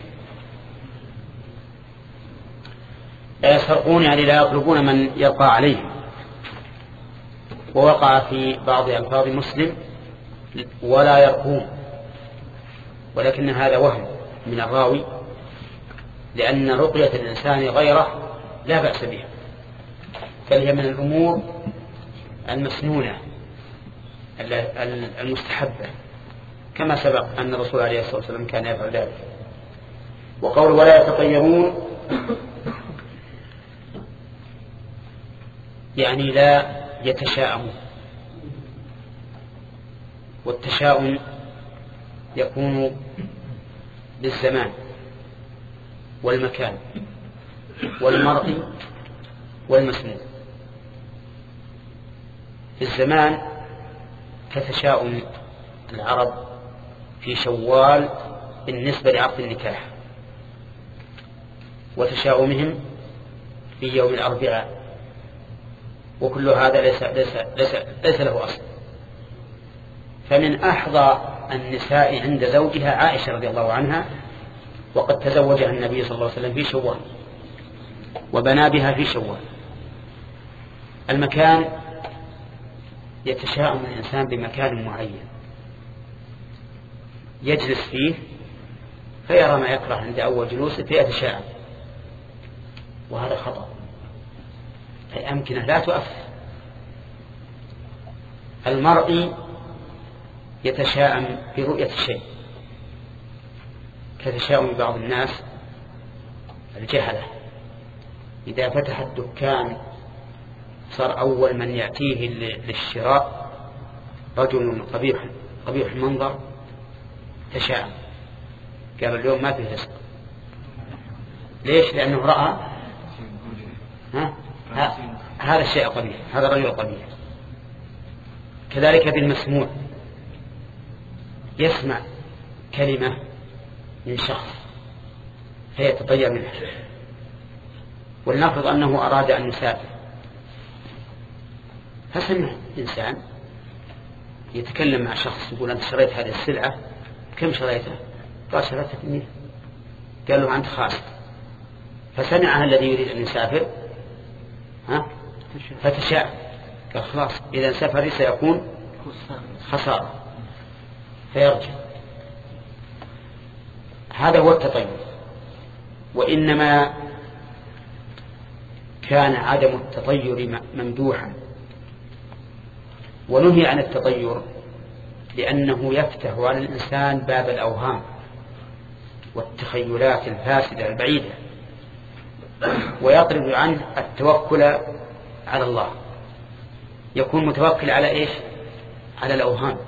لا يسرقون يعني لا يطلبون من يلقى عليهم، ووقع في بعض ألفاظ مسلم ولا يرقون، ولكن هذا وهم من الراوي، لأن رقية الإنسان غيره لا بأس بها، بل هي من الأمور المسنونة المستحبة، كما سبق أن الرسول عليه الصلاة والسلام كان يفعل ذلك. وقول ولا يتطيرون يعني لا يتشاءمون، والتشاؤم يكون بالزمان والمكان والمرء والمسموع. في الزمان كتشاؤم العرب في شوال بالنسبة لعقد النكاح، وتشاؤمهم في يوم الأربعاء، وكل هذا ليس, ليس, ليس, ليس له أصل. فمن أحظى النساء عند زوجها عائشة رضي الله عنها، وقد تزوجها النبي صلى الله عليه وسلم في شوال وبنى بها في شوال. المكان يتشاءم الإنسان بمكان معين يجلس فيه فيرى ما يكره عند أول جلوسه فيتشاءم، وهذا خطأ. الأمكنة لا تؤثر. المرء يتشاءم برؤية الشيء كتشاؤم بعض الناس الجهلة، إذا فتح الدكان صار أول من يأتيه للشراء رجل قبيح قبيح المنظر، تشاءم، قال اليوم ما فيه رزق. ليش؟ لأنه رأى ها؟ هذا الشيء قبيح، هذا الرجل قبيح. كذلك بالمسموع، يسمع كلمة من شخص فيتطير منها. ولنفرض أنه أراد أن يسافر، فسمع إنسان يتكلم مع شخص يقول أنت شريت هذه السلعة، كم شريتها؟ قال شريتها بمئة. قال له أنت خاسر. فسمعها الذي يريد أن يسافر ها؟ فتشاء، قال خلاص إذا سافر سيكون خسارة، فيرجع. هذا هو التطير. وإنما كان عدم التطير ممدوحا، ونهي عن التطير لأنه يفتح على الإنسان باب الأوهام والتخيلات الفاسدة البعيدة، ويطرد عنه التوكل على الله. يكون متوكل على إيش؟ على الأوهام.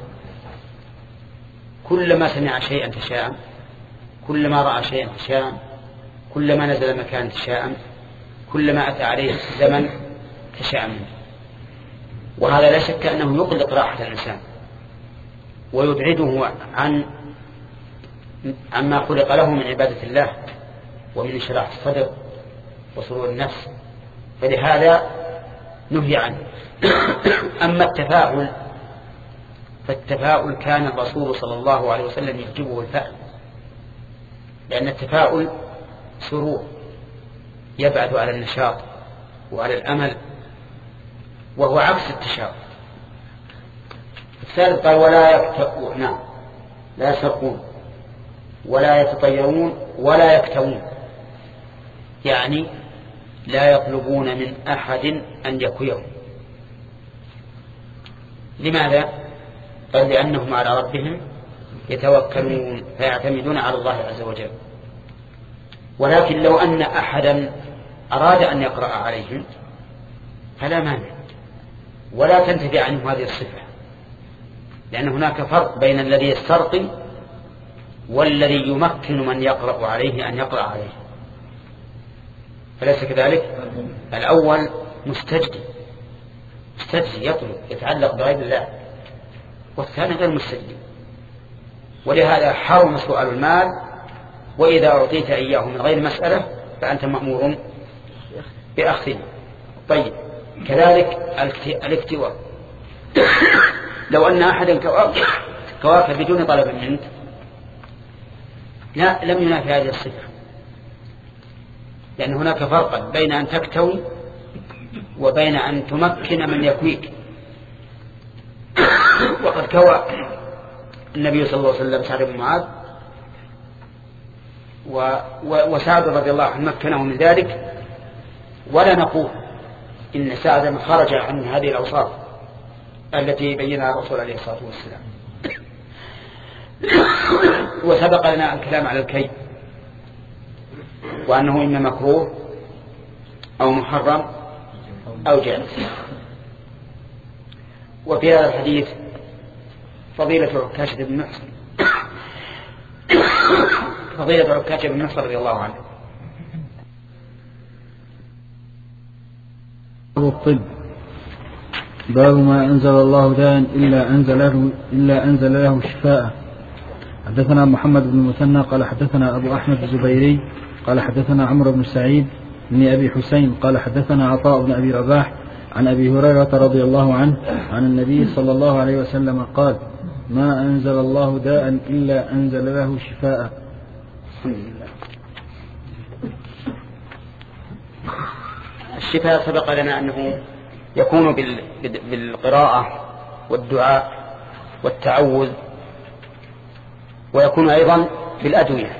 كلما سمع شيئا تشاءم، كلما رأى شيئا تشاءم، كلما نزل مكان تشاءم، كلما أتى عليه الزمن تشاءم. وهذا لا شك أنه يقلق راحة الإنسان ويبعده عن عما خلق له من عبادة الله ومن انشراح الصدر وسرور النفس، فلهذا نهي عنه. أما التفاؤل فالتفاؤل كان الرسول صلى الله عليه وسلم يعجبه الفأل، لأن التفاؤل سرور يبعث على النشاط وعلى الأمل، وهو عكس التشاؤم. الثالث قال ولا يكتئون، نعم لا يسرقون ولا يتطيرون ولا يكتوون، يعني لا يطلبون من أحد أن يكويهم. لماذا؟ قال لأنهم على ربهم يتوكلون فيعتمدون على الله عز وجل. ولكن لو أن أحدا أراد أن يقرأ عليهم فلا مانع، ولا تنتفي عنه هذه الصفة، لأن هناك فرق بين الذي يسترقي والذي يمكن من يقرأ عليه أن يقرأ عليه، فليس كذلك؟ الأول مستجدي مستجدي يطلب يتعلق بغير الله، والثاني غير مستجدي. ولهذا حرم سؤال المال، وإذا أعطيت إياه من غير مسألة فأنت مأمور بأخذه. طيب كذلك الاكتواء، لو أن أحدا كواك بدون طلب منك لا لم ينافي هذه الصفة، لأن هناك فرقا بين أن تكتوي وبين أن تمكن من يكويك. وقد كوى النبي صلى الله عليه وسلم سعد بن معاذ، وسعد رضي الله عنه مكنه من ذلك، ولا نقول إن سعدا خرج عن هذه الأوصاف، التي بينها الرسول عليه الصلاة والسلام. وسبق لنا الكلام على الكي وأنه إما مكروه أو محرم أو جائز. وفي هذا الحديث فضيلة عكاشة بن محصن فضيلة عكاشة بن محصن رضي الله عنه. الطب باب ما أنزل الله داء إلا أنزل له إلا أنزل له شفاء. حدثنا محمد بن المثنى قال حدثنا أبو أحمد الزبيري قال حدثنا عمرو بن سعيد بن أبي حسين قال حدثنا عطاء بن أبي رباح عن أبي هريرة رضي الله عنه عن النبي صلى الله عليه وسلم قال ما أنزل الله داء إلا أنزل له شفاء. الشفاء سبق لنا أنه يكون بالقراءة والدعاء والتعوذ، ويكون أيضا بالأدوية.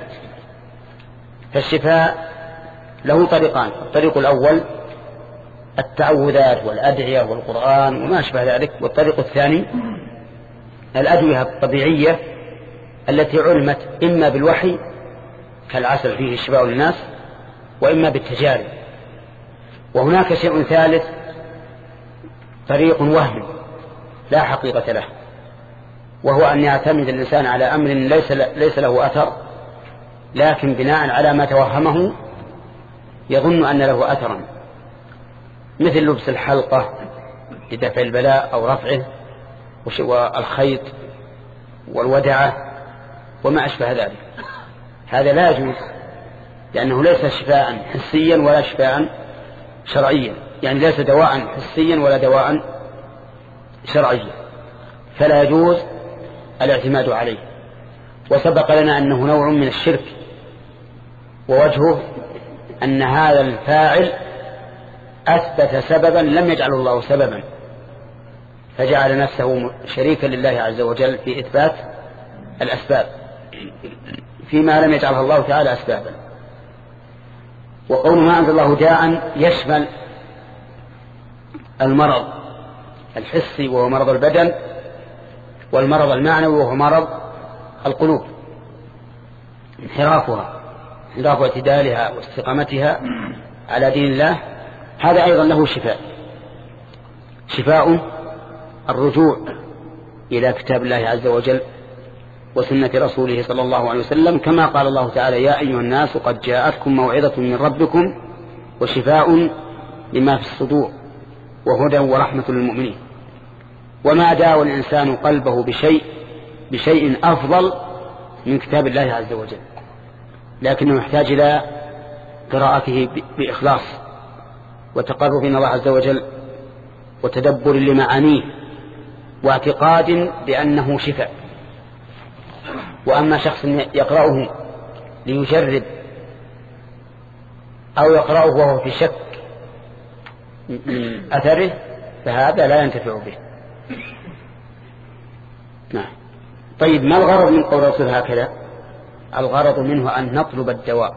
فالشفاء له طريقان: الطريق الأول التعوذات والأدعية والقرآن وما أشبه ذلك، والطريق الثاني الأدوية الطبيعية التي علمت إما بالوحي كالعسل فيه شفاء للناس، وإما بالتجارب. وهناك شيء ثالث، طريق وهم لا حقيقة له، وهو أن يعتمد الإنسان على أمر ليس ليس له أثر، لكن بناء على ما توهمه يظن أن له أثرا، مثل لبس الحلقة لدفع البلاء أو رفعه، والخيط والودعة وما أشبه ذلك. هذا لا يجوز، لأنه ليس شفاء حسيا ولا شفاء شرعيا، يعني ليس دواء حسيا ولا دواء شرعيا، فلا يجوز الاعتماد عليه. وسبق لنا أنه نوع من الشرك، ووجهه أن هذا الفاعل أثبت سببا لم يجعله الله سببا، فجعل نفسه شريكا لله عز وجل في إثبات الأسباب فيما لم يجعلها الله تعالى أسبابا. وقول ما أنزل الله داء يشمل المرض الحسي وهو مرض البدن، والمرض المعنوي وهو مرض القلوب، انحرافها انحراف اعتدالها واستقامتها على دين الله. هذا أيضا له شفاء، شفاء الرجوع إلى كتاب الله عز وجل وسنة رسوله صلى الله عليه وسلم، كما قال الله تعالى: يا أيها الناس قد جاءتكم موعظة من ربكم وشفاء لما في الصدور وهدى ورحمة للمؤمنين. وما داوى الإنسان قلبه بشيء بشيء أفضل من كتاب الله عز وجل، لكنه يحتاج إلى قراءته بإخلاص وتقرب من الله عز وجل وتدبر لمعانيه واعتقاد بأنه شفاء. وأما شخص يقرأه ليجرب أو يقرأه وهو في شك من أثره فهذا لا ينتفع به. نعم. طيب، ما الغرض من قول الرسول هكذا؟ الغرض منه أن نطلب الدواء،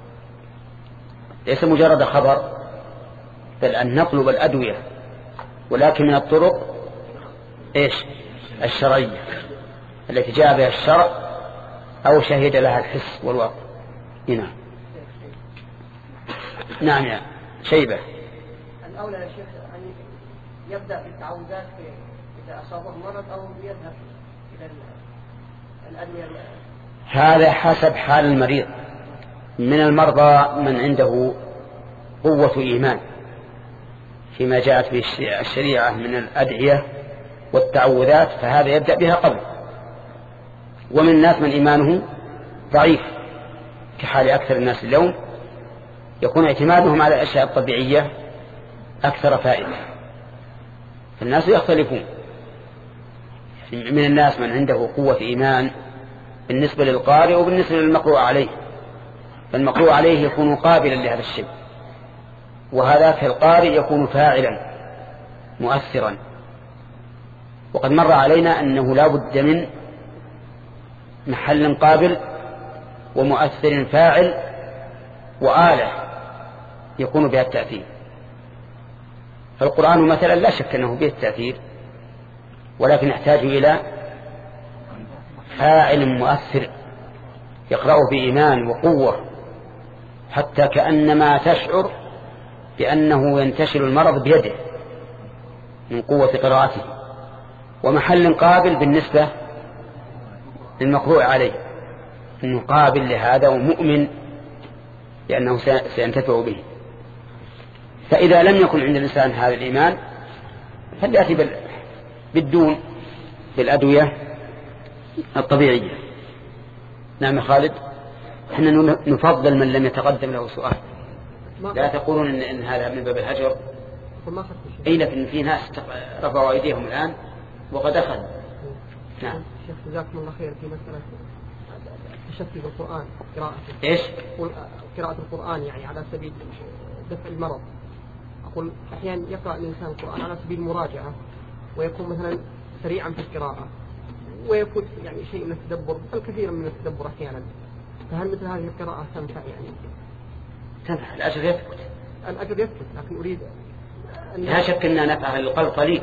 ليس مجرد خبر، بل أن نطلب الأدوية، ولكن من الطرق إيش؟ الشرعية التي جاء بها الشرع أو شهد لها الحس والواقع. نعم. نعم يا شيبة. الأولى يا شيخ أن يبدأ بالتعوذات إذا أصابه مرض، أو يذهب إلى الأدوية؟ هذا حسب حال المريض. من المرضى من عنده قوة إيمان فيما جاءت به الشريعة من الأدعية والتعوذات، فهذا يبدأ بها قبل. ومن الناس من إيمانه ضعيف كحال أكثر الناس اليوم، يكون اعتمادهم على الأشياء الطبيعية أكثر فائدة. فالناس يختلفون. من الناس من عنده قوة إيمان بالنسبة للقارئ وبالنسبة للمقروء عليه، فالمقروء عليه يكون قابلا لهذا الشيء، وهذا القارئ يكون فاعلا مؤثرا. وقد مر علينا أنه لا بد من محل قابل ومؤثر فاعل وآلة يكون بها التأثير. فالقرآن مثلا لا شك أنه به التأثير، ولكن يحتاج إلى فاعل مؤثر يقرأه بإيمان وقوة، حتى كأنما تشعر بأنه ينتشر المرض بيده من قوة قراءته، ومحل قابل بالنسبة للمقروء عليه، إنه قابل لهذا ومؤمن لأنه سينتفع به. فإذا لم يكن عند الإنسان هذا الإيمان فليأتي بالدون بالأدوية الطبيعية. نعم خالد، احنا نفضل من لم يتقدم له سؤال، لا تقولون إن, إن هذا من باب الهجر. أي لكن في ناس رفعوا أيديهم الآن وقد أخذ. نعم شيخ جزاكم الله خير. في مسألة تشفي بالقرآن قراءة إيش قراءة القرآن يعني على سبيل دفع المرض. أقول أحيانا يقرأ الإنسان القرآن على سبيل المراجعة ويكون مثلا سريعا في القراءة ويفوت يعني شيء من التدبر، الكثير من التدبر أحيانا، فهل مثل هذه القراءة تنفع؟ يعني تنفع، الأجر يثبت، الأجر يثبت، لكن أريد أن لا شك أن نفعها للقلب قليل.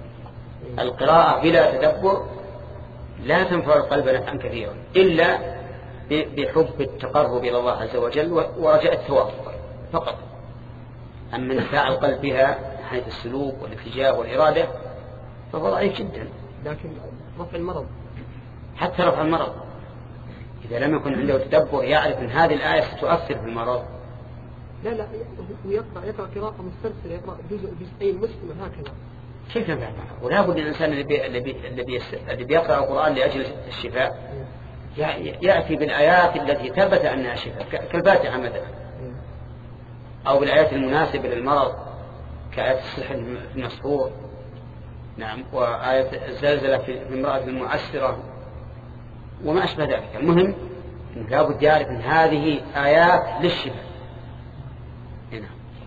القراءة بلا تدبر لا تنفع القلب نفعا كثيرا إلا بحب التقرب إلى الله عز وجل ورجاء الثواب فقط. أما نفع القلب بها حيث السلوك والاتجاه والإرادة فهو ضعيف جدا. لكن رفع المرض، حتى رفع المرض إذا لم يكن عنده تدبر يعرف أن هذه الآية ستؤثر في المرض. لا لا هو يقرأ يقرأ قراءة مسترسلة، يقرأ جزء جزئين مسلم هكذا. كيف ينفع؟ ولا بد الإنسان اللي بي اللي بي اللي, بي اللي بيقرأ القرآن لأجل الشفاء يأتي بالآيات التي ثبت أنها شفاء كالفاتحة مثلا، أو بالآيات المناسبة للمرض كآية السحر المسحور، نعم، وآية الزلزلة في المرأة المعسرة وما أشبه ذلك. المهم أنه لا بد يعرف أن هذه آيات للشفاء. هنا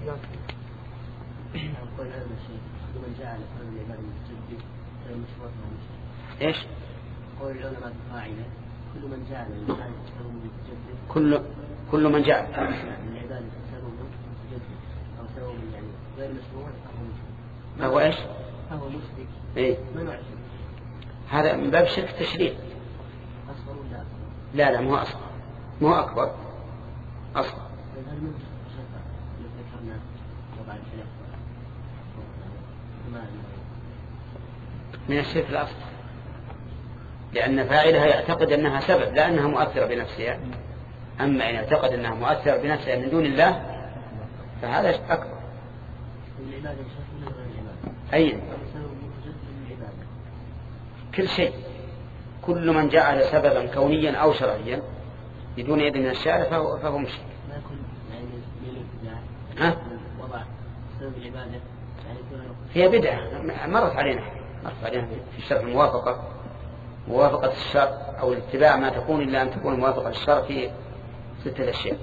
ايش قول العلماء القاعدة كل من جعل الإنسان يسأله متجدد كل كل من جعل العبادة يسأله متجدد أو سوى يعني غير مشروع فهو مشرك. فهو ايش؟ فهو مشرك. ايه ما نوع الشرك؟ هذا من باب شرك التشريع. أصغر ولا أكبر؟ لا لا مو أصغر، مو أكبر، أصغر. هل من شفاء اللي ذكرنا وبعد ثلاث من الشرك الأصغر، لأن فاعلها يعتقد أنها سبب لا أنها مؤثرة بنفسها. أما إن يعتقد أنها مؤثرة بنفسها من دون الله فهذا أكبر. أي كل شيء، كل من جعل سببا كونيا أو شرعيا بدون يد من الشارع فهو, فهو مشرك. ها؟ هي بدعة مرت علينا مرت علينا في الشرع الموافقة، موافقة الشرع أو الاتباع ما تكون إلا أن تكون موافقة الشرع في ستة أشياء.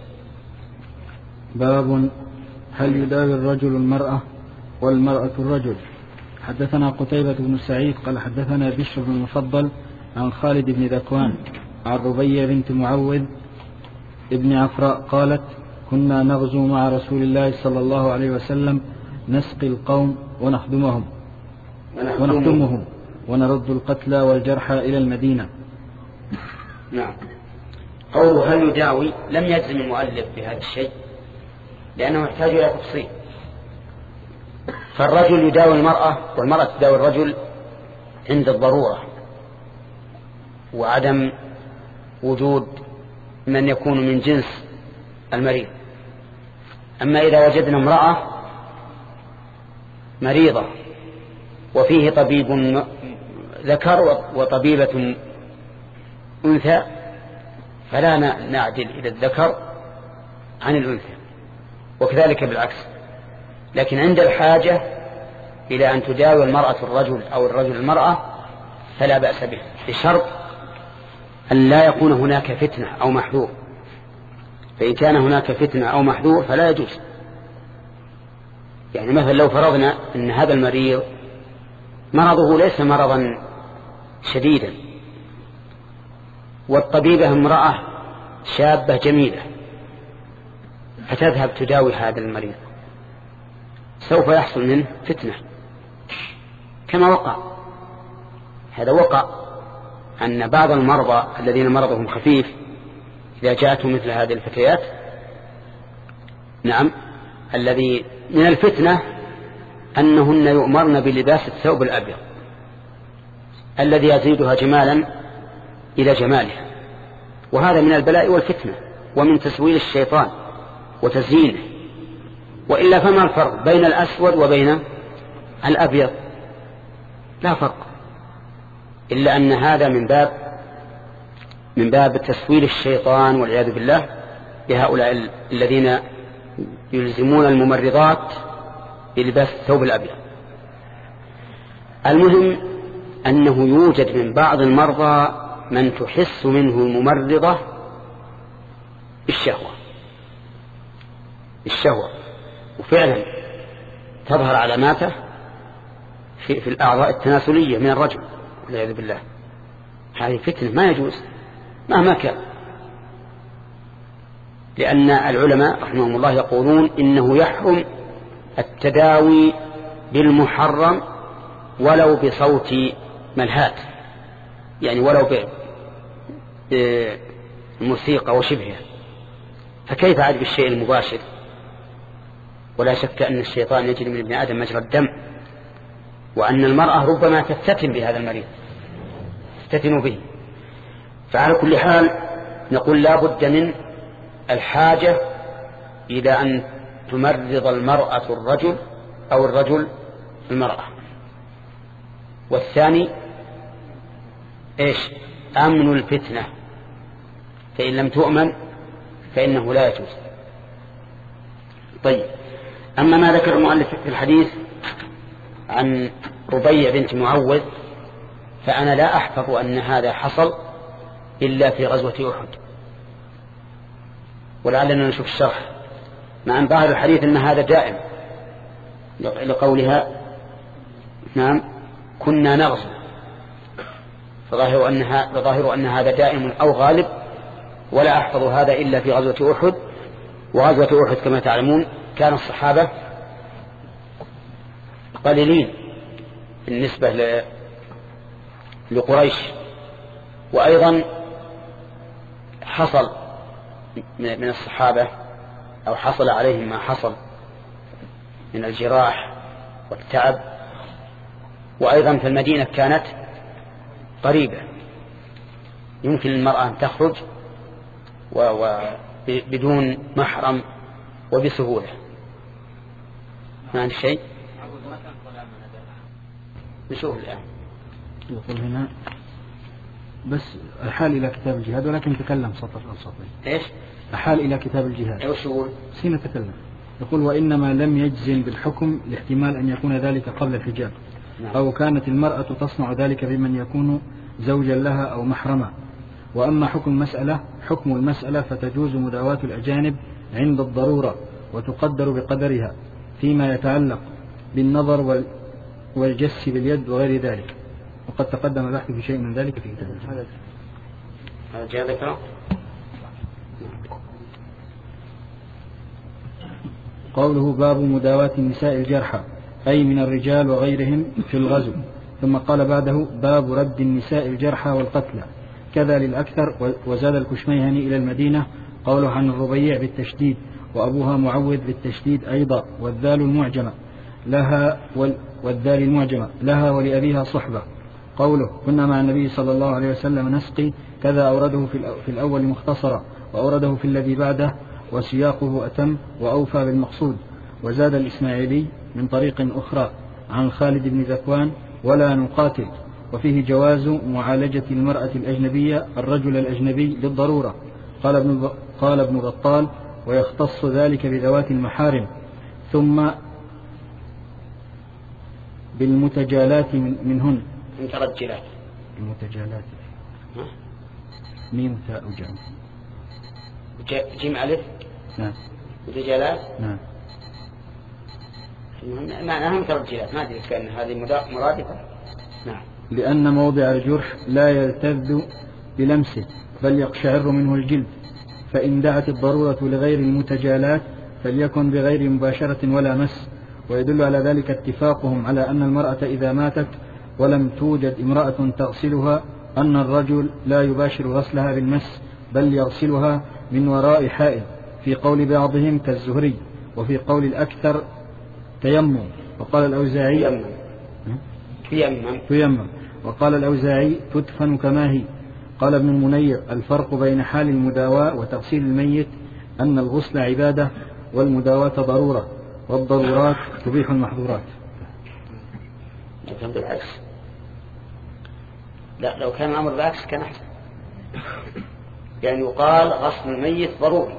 باب هل يداوي الرجل المرأة والمرأة الرجل؟ حدثنا قتيبة بن سعيد قال حدثنا بشر بن المفضل عن خالد بن ذكوان عن ربيع بنت معوذ ابن عفراء قالت كنا نغزو مع رسول الله صلى الله عليه وسلم نسقي القوم ونخدمهم ونخدمهم ونرد القتلى والجرحى إلى المدينة. نعم. قوله هل يداوي لم يجزم المؤلف بهذا الشيء لأنه يحتاج إلى تفصيل. فالرجل يداوي المرأة والمرأة تداوي الرجل عند الضرورة وعدم وجود من يكون من جنس المريض. أما إذا وجدنا امرأة مريضة وفيه طبيب ذكر وطبيبة أنثى فلا نعدل إلى الذكر عن الأنثى، وكذلك بالعكس. لكن عند الحاجة إلى أن تداوي المرأة الرجل أو الرجل المرأة فلا بأس به، بشرط أن لا يكون هناك فتنة أو محذور. فإن كان هناك فتنة أو محذور فلا يجوز. يعني مثلا لو فرضنا أن هذا المريض مرضه ليس مرضا شديدا والطبيبة امرأة شابة جميلة فتذهب تداوي هذا المريض، سوف يحصل منه فتنة كما وقع. هذا وقع أن بعض المرضى الذين مرضهم خفيف إذا جاءتهم مثل هذه الفتيات، نعم، الذي من الفتنة أنهن يؤمرن بلباس الثوب الأبيض الذي يزيدها جمالا إلى جمالها، وهذا من البلاء والفتنة ومن تسويل الشيطان وتزيينه. وإلا فما الفرق بين الأسود وبين الأبيض؟ لا فرق، إلا أن هذا من باب من باب تسويل الشيطان والعياذ بالله لهؤلاء الذين يلزمون الممرضات بلباس الثوب الأبيض. المهم أنه يوجد من بعض المرضى من تحس منه الممرضة بالشهوة الشهوة وفعلا تظهر علاماته في, في الأعضاء التناسلية من الرجل والعياذ بالله. هذه فتنة ما يجوز مهما كان، لأن العلماء رحمهم الله يقولون إنه يحرم التداوي بالمحرم ولو بصوت ملهات، يعني ولو بالموسيقى وشبهها، فكيف عاد بالشيء المباشر؟ ولا شك أن الشيطان يجري من ابن آدم مجرى الدم، وأن المرأة ربما تفتتن بهذا المريض تفتتن به. فعلى كل حال نقول لا بد من الحاجة إلى أن تمرض المرأة الرجل أو الرجل المرأة. والثاني إيش؟ أمن الفتنة، فإن لم تؤمن فإنه لا يجوز. طيب، أما ما ذكر المؤلف في الحديث عن ربيع بنت معوذ فأنا لا أحفظ أن هذا حصل إلا في غزوة أحد، ولعلنا نشوف الشرح مع أن ظاهر الحديث أن هذا دائم لقولها نعم كنا نغزو، فظاهر أنها ظاهر أن هذا دائم أو غالب، ولا أحفظ هذا إلا في غزوة أحد. وغزوة أحد كما تعلمون كان الصحابة قليلين بالنسبة لقريش، وأيضا حصل من الصحابة أو حصل عليهم ما حصل من الجراح والتعب، وأيضا في المدينة كانت قريبة يمكن للمرأة أن تخرج وبدون محرم وبسهولة. ما عندي شيء نشوف الآن. يقول هنا بس أحال إلى كتاب الجهاد، ولكن تكلم سطر أو سطرين. إيش؟ أحال إلى كتاب الجهاد. إيش يقول؟ سين تكلم. يقول وإنما لم يجزم بالحكم لاحتمال أن يكون ذلك قبل الحجاب، نعم. أو كانت المرأة تصنع ذلك بمن يكون زوجا لها أو محرما. وأما حكم المسألة حكم المسألة فتجوز مداواة الأجانب عند الضرورة وتقدر بقدرها فيما يتعلق بالنظر والجس باليد وغير ذلك، وقد تقدم البحث في شيء من ذلك في كتاب الجهاد. هذا جاء ذكره. قوله باب مداواة النساء الجرحى أي من الرجال وغيرهم في الغزو. ثم قال بعده باب رد النساء الجرحى والقتلى كذا للأكثر. وزاد الكشميهني إلى المدينة قوله عن الربيع بالتشديد وأبوها معوذ بالتشديد أيضا، والذال المعجمة لها والذال المعجمة لها ولأبيها صحبة. قوله كنا مع النبي صلى الله عليه وسلم نسقي كذا أورده في الأول مختصرا، وأورده في الذي بعده وسياقه أتم وأوفى بالمقصود. وزاد الإسماعيلي من طريق أخرى عن خالد بن ذكوان ولا نقاتل، وفيه جواز معالجة المرأة الأجنبية الرجل الأجنبي للضرورة. قال ابن قال ابن بطال ويختص ذلك بذوات المحارم، ثم بالمتجالات من منهن. مترجلات المتجالات ميم تاء وجيم جيم ألف. نعم. متجالات. نعم. معناها مترجلات، ما أدري كأن هذه مرادفة. نعم. لأن موضع الجرح لا يلتذ بلمسه بل يقشعر منه الجلد، فإن دعت الضرورة لغير المتجالات فليكن بغير مباشرة ولا مس. ويدل على ذلك اتفاقهم على أن المرأة إذا ماتت ولم توجد امرأة تغسلها أن الرجل لا يباشر غسلها بالمس بل يغسلها من وراء حائل، في قول بعضهم كالزهري، وفي قول الأكثر تيمم. وقال الأوزاعي تيمم تيمم وقال الأوزاعي تدفن كما هي. قال ابن المنير الفرق بين حال المداواة وتغسيل الميت أن الغسل عبادة والمداواة ضرورة، والضرورات تبيح المحظورات. كان بالعكس. لا، لو كان الأمر بالعكس كان أحسن. يعني يقال غسل الميت ضروري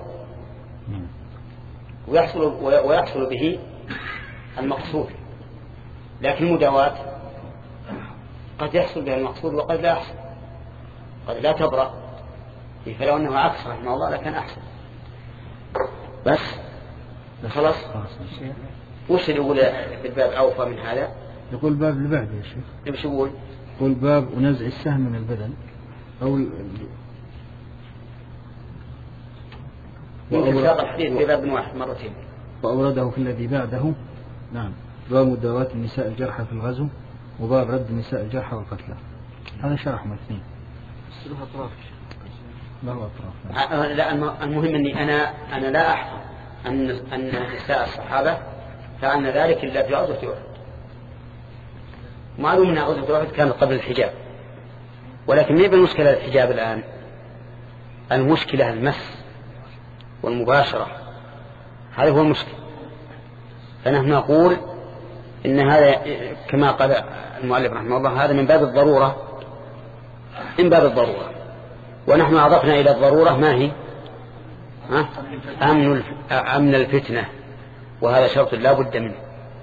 ويحصل, ويحصل به المقصود، لكن المداواة قد يحصل بها المقصود وقد لا يحصل، قد لا تبرأ، فلو أنه عكس رحمه الله لكان أحسن. بس خلاص. وش اللي يقول في الباب أوفى من هذا؟ يقول باب اللي بعده يا شيخ. ايش يقول؟ يقول باب ونزع السهم من البدن أو يمكن ساق الحديث في باب واحد مرتين وأورده في الذي بعده. نعم، باب مداواة النساء الجرحى في الغزو، وباب رد النساء الجرحى والقتلى. هذا شرح من اثنين. سلوها أطراف. ما هو أطراف؟ لا، المهم أني أنا أنا لا أحفظ أن أن نساء الصحابة فعلنا ذلك إلا في غزوة أحد. معلوم أن غزوة أحد كانت قبل الحجاب، ولكن ما بالمشكلة الحجاب الآن، المشكلة المس والمباشرة، هذا هو المشكلة. فنحن نقول إن هذا كما قال المؤلف رحمه الله هذا من باب الضرورة، من باب الضرورة، ونحن أضفنا إلى الضرورة ما هي أمن أمن الفتنة، وهذا شرط لا بد منه.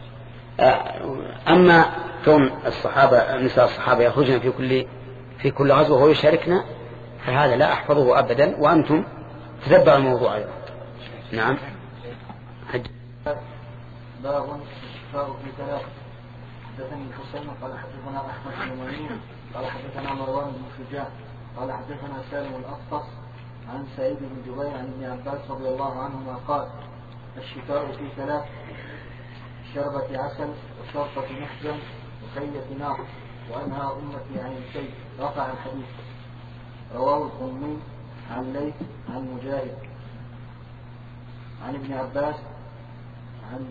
أما كون الصحابة نساء الصحابة يخرجن في كل في كل غزوة ويشاركنا فهذا لا أحفظه أبدا، وأنتم تتبعوا الموضوع أيضا. نعم. حج. باب الشفاء في ثلاث. حدثني الحسين قال حدثنا أحمد بن منير قال حدثنا مروان بن شجاع قال حدثنا سالم الأقطس عن سعيد بن جبير عن ابن عباس رضي الله عنهما قال الشفاء في ثلاث: شربة عسل وشرطة محجم وخية نار وأنهى أمتي عن الشيء. رفع الحديث. رواه القمي عن ليث عن مجاهد عن ابن عباس عن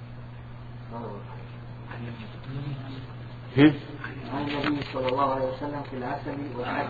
عن النبي صلى الله عليه وسلم في العسل والعسل.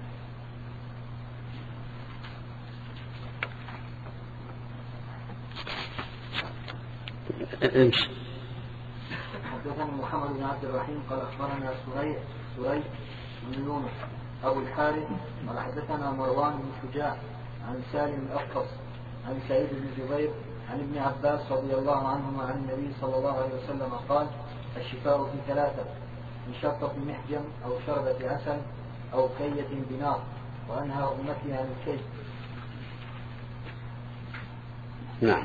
امشي. حدثني محمد بن عبد الرحيم قال أخبرنا سريع سريع بن يونس أبو الحارث قال حدثنا مروان بن شجاع عن سالم الأقطس عن سعيد بن جبير عن ابن عباس رضي الله عنهما عن النبي صلى الله عليه وسلم قال الشفاء في ثلاثة: من شرطة محجم أو شربة عسل أو كية بنار وأنهى أمتي عن الكي. نعم.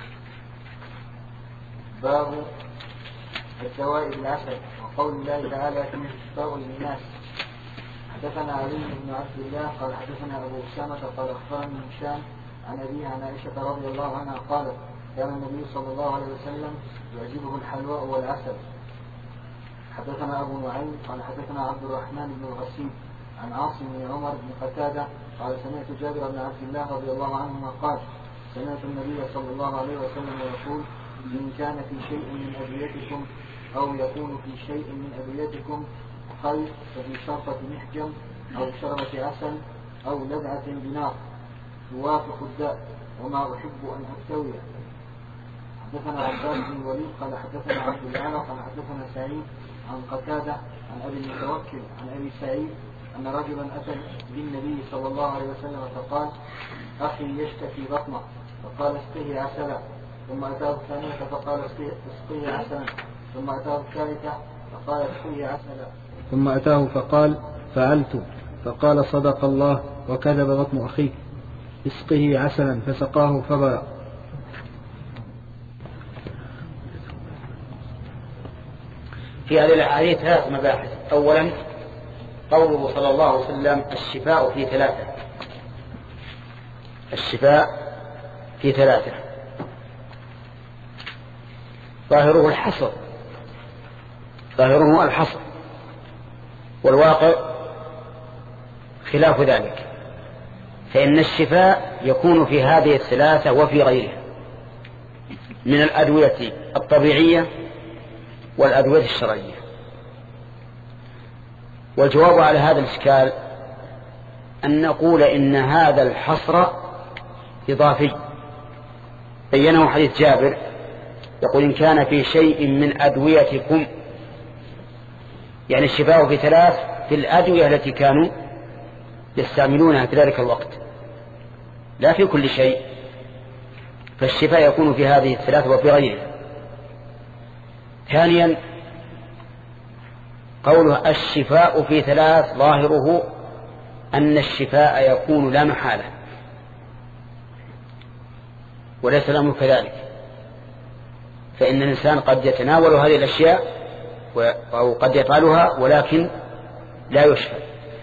باب الدواء بالعسل وقول الله تعالى فيه شفاء للناس. حدثنا علي بن عبد الله قال حدثنا أبو أسامة قال أخبرني هشام عن أبي عن عائشة رضي الله عنها قالت كان النبي صلى الله عليه وسلم يعجبه الحلواء والعسل. حدثنا أبو نعيم قال حدثنا عبد الرحمن بن الغسيل عن عاصم بن عمر بن قتادة قال سمعت جابر بن عبد الله رضي الله عنهما قال سمعت النبي صلى الله عليه وسلم يقول إن كان في شيء من أدويتكم أو يكون في شيء من أدويتكم خير ففي شرطة محجم أو شربة عسل أو لذعة بنار يوافق الداء وما أحب أن أكتوي. حدثنا عباس بن الوليد قال حدثنا عبد الأعلى قال حدثنا سعيد عن قتادة عن أبي المتوكل عن أبي سعيد أن رجلا أتى بالنبي صلى الله عليه وسلم فقال أخي يشتكي بطنه فقال اسقه عسلا، ثم أتاه الثانية فقال اسقه عسلا، ثم أتاه الثالثة فقال اسقه عسلا، ثم أتاه فقال فعلت، فقال صدق الله وكذب بطن أخيك، اسقه عسلا، فسقاه فبرأ. في هذه الآية ثلاث مباحث. أولا قوله صلى الله عليه وسلم الشفاء في ثلاثة. الشفاء في ثلاثة ظاهره الحصر، ظاهره الحصر والواقع خلاف ذلك، فإن الشفاء يكون في هذه الثلاثة وفي غيرها من الأدوية الطبيعية والأدوية الشرعية. والجواب على هذا الإشكال أن نقول إن هذا الحصر إضافي بينه حديث جابر يقول: إن كان في شيء من أدويتكم، يعني الشفاء في ثلاث في الأدوية التي كانوا يستعملونها في ذلك الوقت، لا في كل شيء، فالشفاء يكون في هذه الثلاث وفي غيرها. ثانيا قوله الشفاء في ثلاث ظاهره أن الشفاء يكون لا محالة، وليس الأمر كذلك، فإن الإنسان قد يتناول هذه الأشياء أو قد يفعلها ولكن لا يشفى،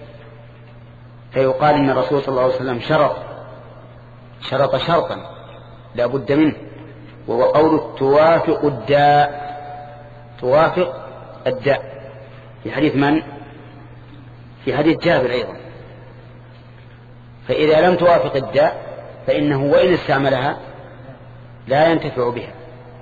فيقال إن الرسول صلى الله عليه وسلم شرط شرط شرطا لا بد منه، وهو قول توافق الداء توافق الداء في حديث من؟ في حديث جابر أيضا. فإذا لم توافق الداء فإنه وإن استعملها لا ينتفع بها.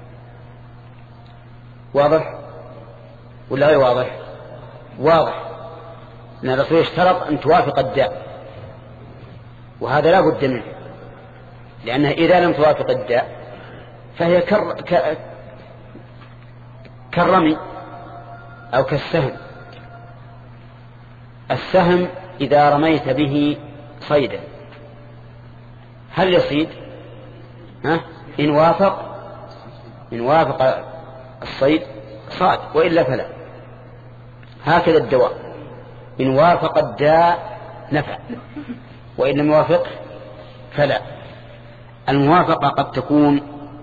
واضح ولا غير واضح؟ واضح. أن الرسول اشترط أن توافق الداء، وهذا لا بد منه، لأنها إذا لم توافق الداء فهي كر... ك... كالرمي أو كالسهم. السهم إذا رميت به صيدا هل يصيد؟ ها؟ إن وافق إن وافق الصيد صاد، وإلا فلا. هكذا الدواء إن وافق الداء نفع، وإن لم يوافق فلا. الموافقة قد تكون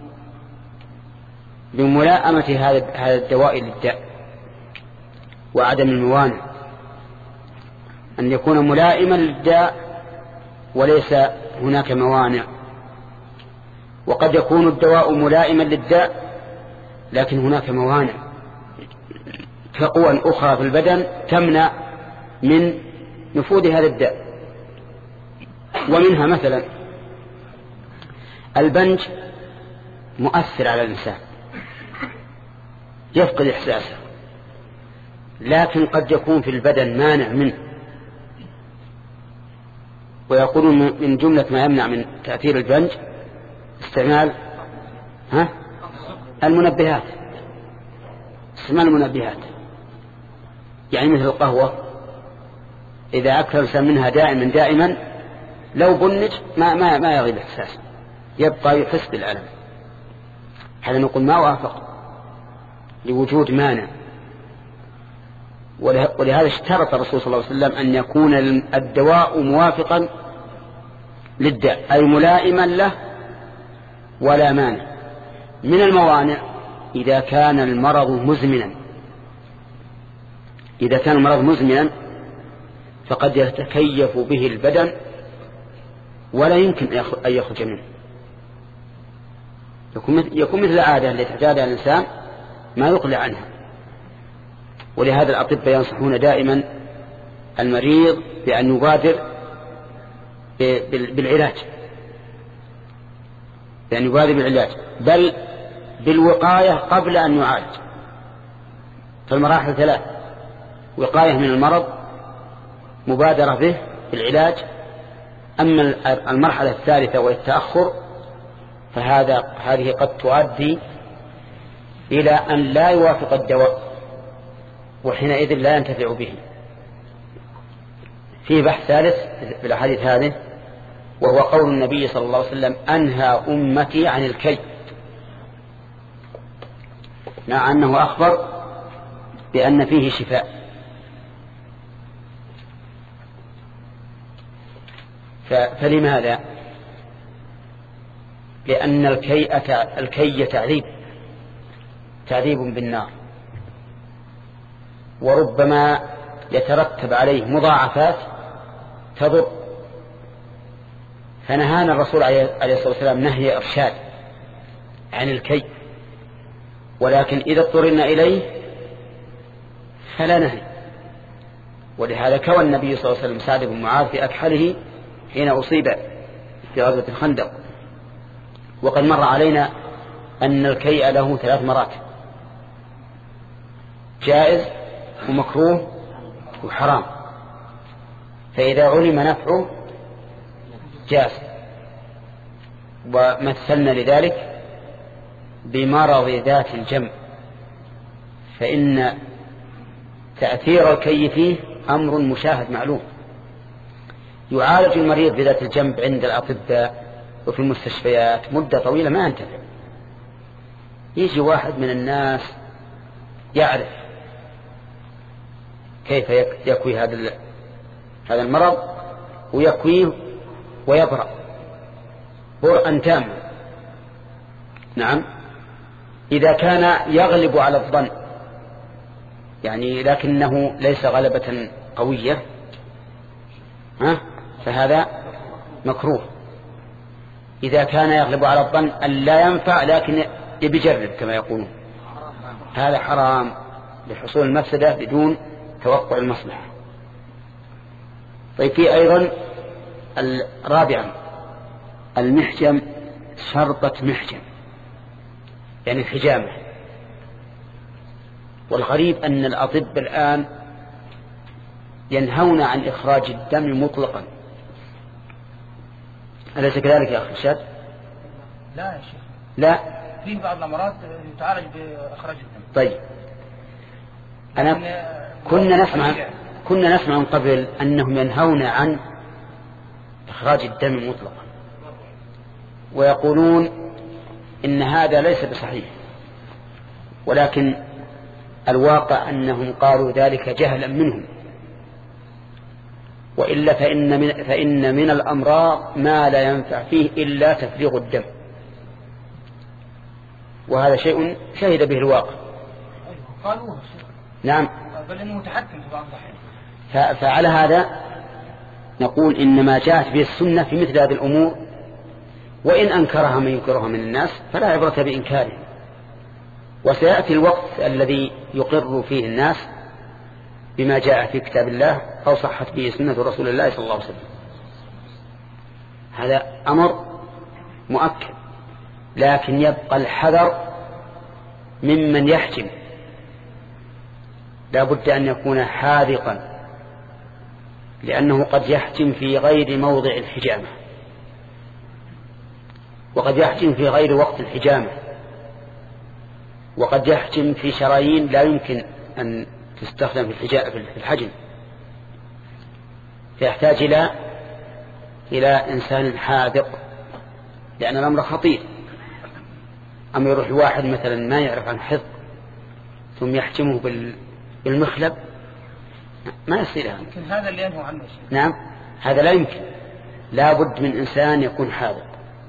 بملائمة هذا الدواء للداء وعدم الموانع، أن يكون ملائما للداء وليس هناك موانع. وقد يكون الدواء ملائما للداء لكن هناك موانع كقوى أخرى في البدن تمنع من نفوذ هذا الداء. ومنها مثلا البنج مؤثر على الإنسان، يفقد إحساسه، لكن قد يكون في البدن مانع منه. ويقولون من جملة ما يمنع من تأثير البنج استعمال ها المنبهات استعمال المنبهات، يعني مثل القهوة إذا أكثر الإنسان منها دائما دائما لو بنج ما ما ما يغيب إحساسه، يبقى يحس بالألم. هذا نقول ما وافق لوجود مانع. ولهذا اشترط الرسول صلى الله عليه وسلم أن يكون الدواء موافقا للداء، أي ملائما له ولا مانع. من الموانع إذا كان المرض مزمنا إذا كان المرض مزمنا فقد يتكيف به البدن ولا يمكن أن يخرج منه، يكون مثل العادة التي تعتادها الإنسان ما يقلع عنها. ولهذا الأطباء ينصحون دائما المريض بأن يبادر بالعلاج بأن يبادر بالعلاج بل بالوقاية قبل أن يعالج. فالمراحل ثلاث: وقاية من المرض، مبادرة به بالعلاج. أما المرحلة الثالثة والتأخر فهذا هذه قد تؤدي إلى أن لا يوافق الدواء، وحينئذ لا ينتفع به. فيه بحث ثالث في الأحاديث هذه، وهو قول النبي صلى الله عليه وسلم: أنهى أمتي عن الكي، مع أنه أخبر بأن فيه شفاء. فلماذا؟ لأن الكي الكي تعذيب تعذيب بالنار، وربما يترتب عليه مضاعفات تضر. فنهانا الرسول عليه الصلاة والسلام نهي إرشاد عن الكي، ولكن إذا اضطررنا إليه فلا نهي. ولهذا كوى النبي صلى الله عليه وسلم سعد بن معاذ في أكحله حين أصيب في غزوة الخندق. وقد مر علينا أن الكيء له ثلاث مراتب: جائز ومكروه وحرام. فإذا علم نفعه جاز. ومثلنا لذلك بمرض ذات الجنب، فإن تأثير الكي فيه أمر مشاهد معلوم. يعالج المريض بذات الجنب عند الأطباء وفي المستشفيات مدة طويلة ما ينتفع. يجي واحد من الناس يعرف كيف يكوي هذا هذا المرض ويكويه ويبرأ برءا تاما. نعم، إذا كان يغلب على الظن يعني لكنه ليس غلبة قوية ها فهذا مكروه. إذا كان يغلب على الظن أن لا ينفع لكن يجرب كما يقولون هذا حرام لحصول المفسدة بدون توقع المصلحة. طيب في أيضا الرابعا المحجم، شرطة محجم يعني الحجامة. والغريب أن الأطباء الآن ينهون عن إخراج الدم مطلقا. أليس كذلك يا أخي شاد؟ لا يا شيخ، لا، في بعض الأمراض يتعالج بإخراج الدم. طيب أنا كنا نسمع كنا نسمع من قبل أنهم ينهون عن إخراج الدم مطلقا، ويقولون إن هذا ليس بصحيح، ولكن الواقع أنهم قالوا ذلك جهلا منهم. وإلا فإن من, فإن من الأمراض ما لا ينفع فيه إلا تفريغ الدم، وهذا شيء شهد به الواقع. قالوا نعم، بل إنه متحكم في بعض الأحيان. فعلى هذا نقول إن ما جاءت به السنة في مثل هذه الأمور وإن أنكرها من ينكرها من الناس فلا عبرة بإنكاره. وسيأتي الوقت الذي يقر فيه الناس بما جاء في كتاب الله أو صحت به سنة رسول الله صلى الله عليه وسلم. هذا أمر مؤكد، لكن يبقى الحذر ممن يحجم. لا بد أن يكون حاذقا، لأنه قد يحجم في غير موضع الحجامة، وقد يحجم في غير وقت الحجامة، وقد يحجم في شرايين لا يمكن أن تستخدم في الحجم، فيحتاج إلى إلى إنسان حاذق، لأن الأمر خطير. أما يروح واحد مثلا ما يعرف عن حفظ ثم يحجمه بالمخلب ما يصير هذا. يمكن هذا اللي ينهو عنه شيء. نعم، هذا لا يمكن، لا بد من إنسان يكون حاذق.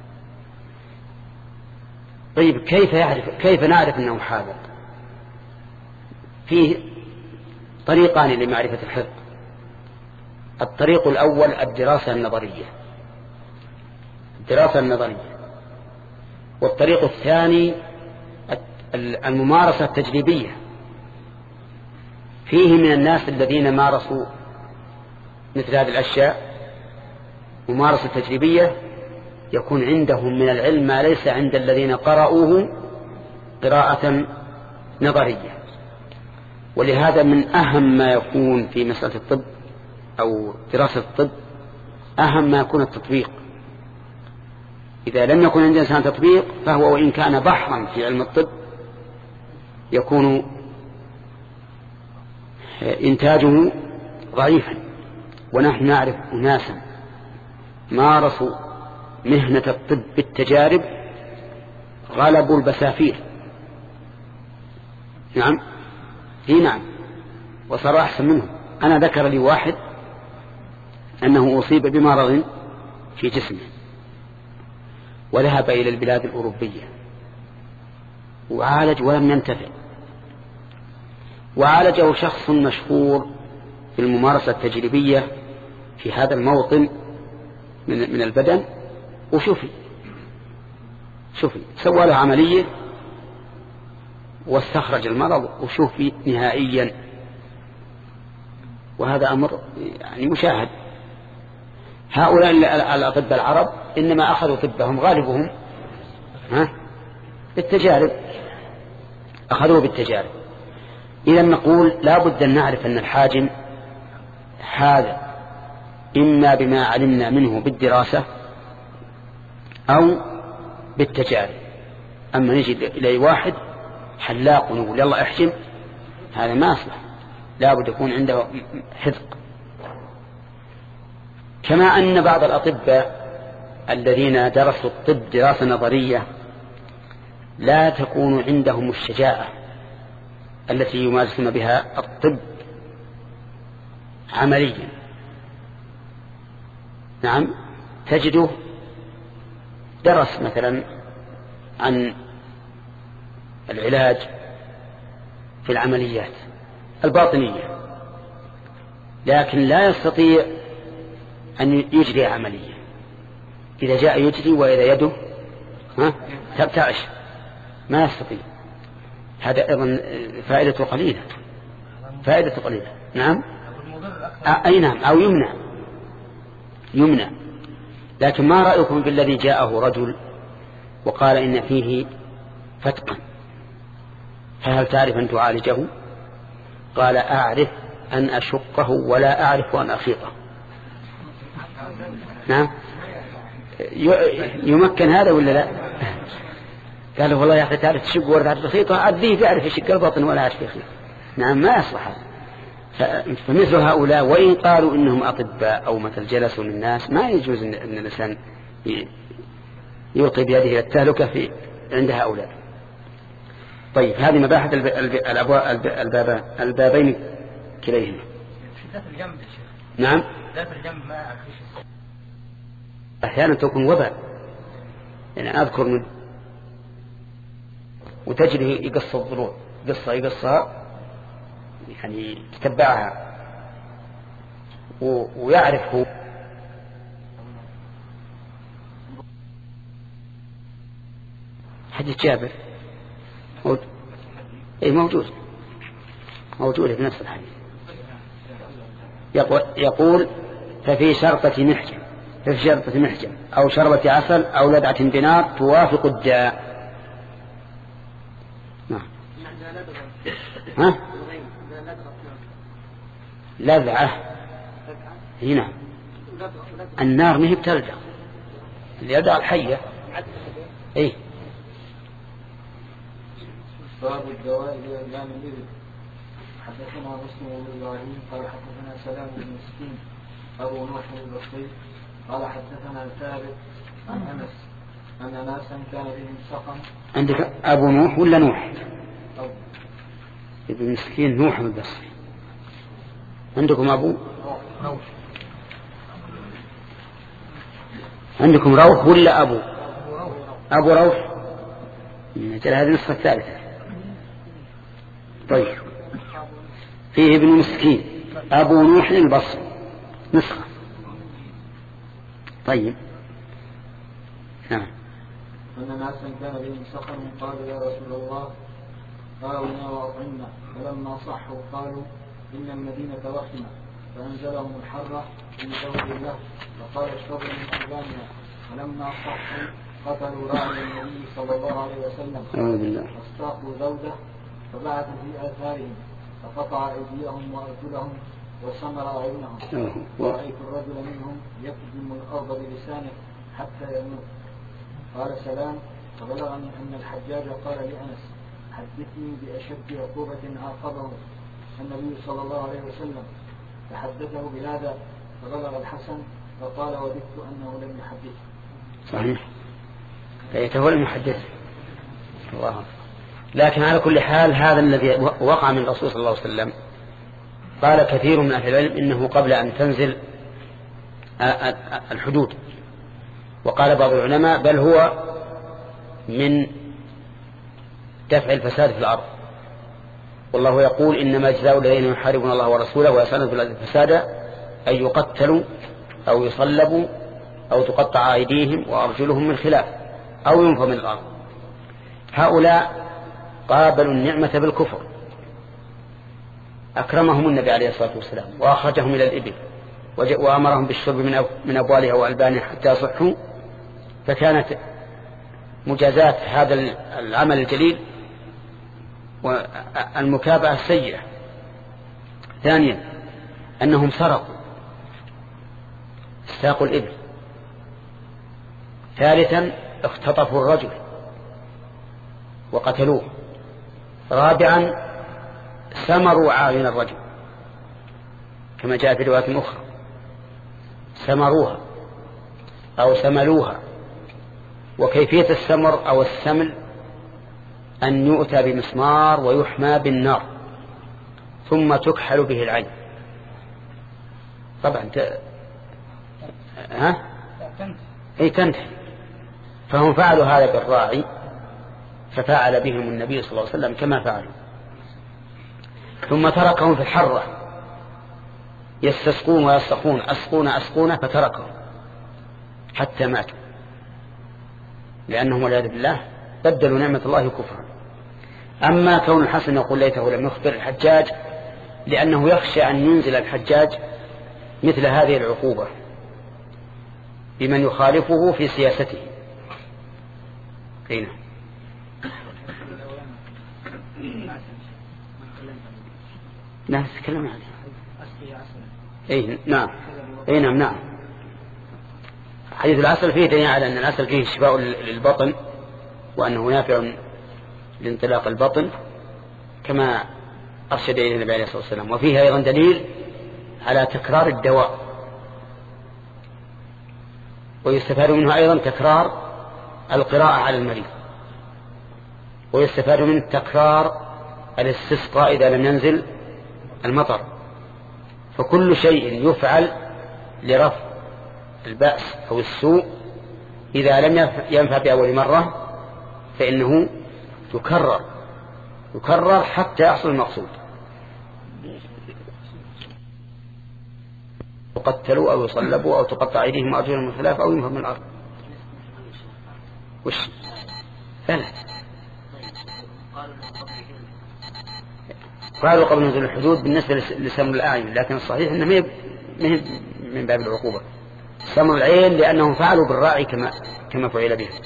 طيب كيف يعرف كيف نعرف أنه حاذق؟ فيه طريقان لمعرفة الحفظ. الطريق الأول الدراسة النظرية الدراسة النظرية والطريق الثاني الممارسة التجريبية. فيه من الناس الذين مارسوا مثل هذه الأشياء ممارسة تجريبية يكون عندهم من العلم ما ليس عند الذين قرأوه قراءة نظرية. ولهذا من أهم ما يكون في مسألة الطب أو دراسة الطب أهم ما يكون التطبيق. إذا لم يكن عند إنسان تطبيق فهو وإن كان بحرا في علم الطب يكون إنتاجه ضعيفا. ونحن نعرف أناسا مارسوا مهنة الطب بالتجارب غلبوا البسافير. نعم هي نعم وصار أحسن منهم. أنا ذكر لي واحد أنه أصيب بمرض في جسمه وذهب إلى البلاد الأوروبية وعالج ولم ينتفع، وعالجه شخص مشهور بالممارسة التجريبية في هذا الموطن من من البدن، وشوفي شوفي سوى له عملية واستخرج المرض، وشوفي نهائيا وهذا أمر يعني مشاهد. هؤلاء الأطباء العرب إنما أخذوا طبهم غالبهم ها بالتجارب، أخذوه بالتجارب. إذا نقول لا بد أن نعرف أن الحاجم هذا إما بما علمنا منه بالدراسة أو بالتجارب. أما نجد إلي واحد حلاق ونقول يلا احجم، هذا ما أصلح، لا بد يكون عنده حذق. كما أن بعض الأطباء الذين درسوا الطب دراسة نظرية لا تكون عندهم الشجاعة التي يمارسون بها الطب عمليا. نعم، تجده درس مثلا عن العلاج في العمليات الباطنية، لكن لا يستطيع أن يجري عملية. إذا جاء يجري وإذا يده ها ترتعش ما يستطيع. هذا أيضا فائدة قليلة، فائدة قليلة. نعم، أي نعم، أو يمنع يمنع. لكن ما رأيكم بالذي جاءه رجل وقال إن فيه فتقا، فهل تعرف أن تعالجه؟ قال أعرف أن أشقه ولا أعرف أن أخيطه. نعم، يمكن هذا ولا لا؟ قال والله يا أخي تعرف تشق ورد على الخيطة، عديه يعرف يشق البطن ولا يعرف يخيط. نعم، ما يصلح. فمثل هؤلاء وإن قالوا إنهم أطباء أو مثل جلسوا للناس، ما يجوز أن الإنسان يلقي بيده إلى التهلكة في عند هؤلاء. طيب، هذه مباحث البابين البابين كليهما. نعم، أحيانا تكون وباء. يعني أذكر من وتجري يقص الضلوع قصة يقصها يعني تتبعها ويعرف هو حديث جابر موجود. اي موجود موجود في نفس الحديث. يقول, يقول ففي شرطة محجم ففي شرطة محجم أو شربة عسل أو لدعة بنار توافق الداء. نعم. ها؟ لذعة هنا النار مهي بتلدع اللي يدع الحية. ايه باب الدواء لإعلام الإبل. حدثنا مسلم بن إبراهيم قال حدثنا سلام بن مسكين أبو نوح البصري قال حدثنا ثابت عن أنس أن ناسا كان بهم سقم. عندك أبو نوح ولا نوح؟ ابن مسكين نوح البصري. عندكم أبو روح. عندكم روح ولا أبو؟ أبو روح. نجل هذه النسخة الثالثة. طيب، فيه ابن مسكين أبو نوح البصري نسخة. طيب، نعم. أن ناسا كان بهم سقم قالوا يا رسول الله آونا وأطعمنا، فلما صحوا قالوا إن المدينة وخمة، فأنزلهم الحرة من قول الله فقال اشربوا من ألبانها. فلما صحوا قتلوا راعي النبي صلى الله عليه وسلم واستاقوا ذوده فبعث في آثارهم فقطع أيديهم وأرجلهم وسمر أعينهم. ورأيت الرجل منهم يكدم الأرض بلسانه حتى يموت. قال سلام فبلغني أن الحجاج قال لأنس حدثني بأشد عقوبة عاقبه النبي صلى الله عليه وسلم، فحدثه بهذا فبلغ الحسن فقال وددت أنه لم يحدثه. صحيح، فيته لم يحدثه. الله. لكن على كل حال هذا الذي وقع من الرسول صلى الله عليه وسلم قال كثير من أهل العلم إنه قبل أن تنزل الحدود، وقال بعض العلماء بل هو من دفع الفساد في الأرض. والله يقول إنما جزاء الذين يحاربون الله ورسوله ويسعون في الأرض فسادا أن يقتلوا أو يصلبوا أو تقطع أيديهم وأرجلهم من خلاف أو ينفوا من الأرض. هؤلاء قابلوا النعمة بالكفر أكرمهم النبي عليه الصلاة والسلام وأخرجهم إلى الإبل وأمرهم بالشرب من أبوالها وألبانها حتى يصحوا، فكانت مجازات هذا العمل الجليل والمكافأة السيئة. ثانيا أنهم سرقوا استاقوا الإبل. ثالثا اختطفوا الرجل وقتلوه. رابعا سمروا عين الرجل كما جاء في رواية أخرى، سمروها أو سملوها. وكيفية السمر أو السمل أن يؤتى بمسمار ويحمى بالنار ثم تكحل به العين. طبعا ت... ها؟ أي تنتهي. فهم فعلوا هذا بالراعي ففعل بهم النبي صلى الله عليه وسلم كما فعلوا. ثم تركهم في الحرة يستسقون ويسقون أسقون أسقون فتركهم حتى ماتوا، لأنهم والعياذ بالله بدلوا نعمة الله كفرا. أما كون الحسن يقول ليته لم يخبر الحجاج لأنه يخشى أن ينزل الحجاج مثل هذه العقوبة بمن يخالفه في سياسته. هنا لا تتكلم عنه. اي نعم اي نعم نعم حديث العسل فيه دليل على أن العسل فيه شفاء للبطن وأنه نافع لانطلاق البطن كما أرشد إليه النبي عليه الصلاة والسلام. وفيه أيضا دليل على تكرار الدواء، ويستفاد منه أيضا تكرار القراءة على المريض، ويستفاد منه تكرار الاستسقاء إذا لم ينزل المطر. فكل شيء يفعل لرفع البأس أو السوء إذا لم ينفع بأول مرة فإنه يكرر يكرر حتى يحصل المقصود. يقتلوا أو يصلبوا أو تقطع أيديهم وأرجلهم من خلاف أو ينفوا من الأرض. وش ثلاث قالوا قبل نزول الحدود بالنسبة لسمر الأعين، لكن الصحيح أنه مهم من باب العقوبة سمر العين لأنهم فعلوا بالراعي كما كما فعل به.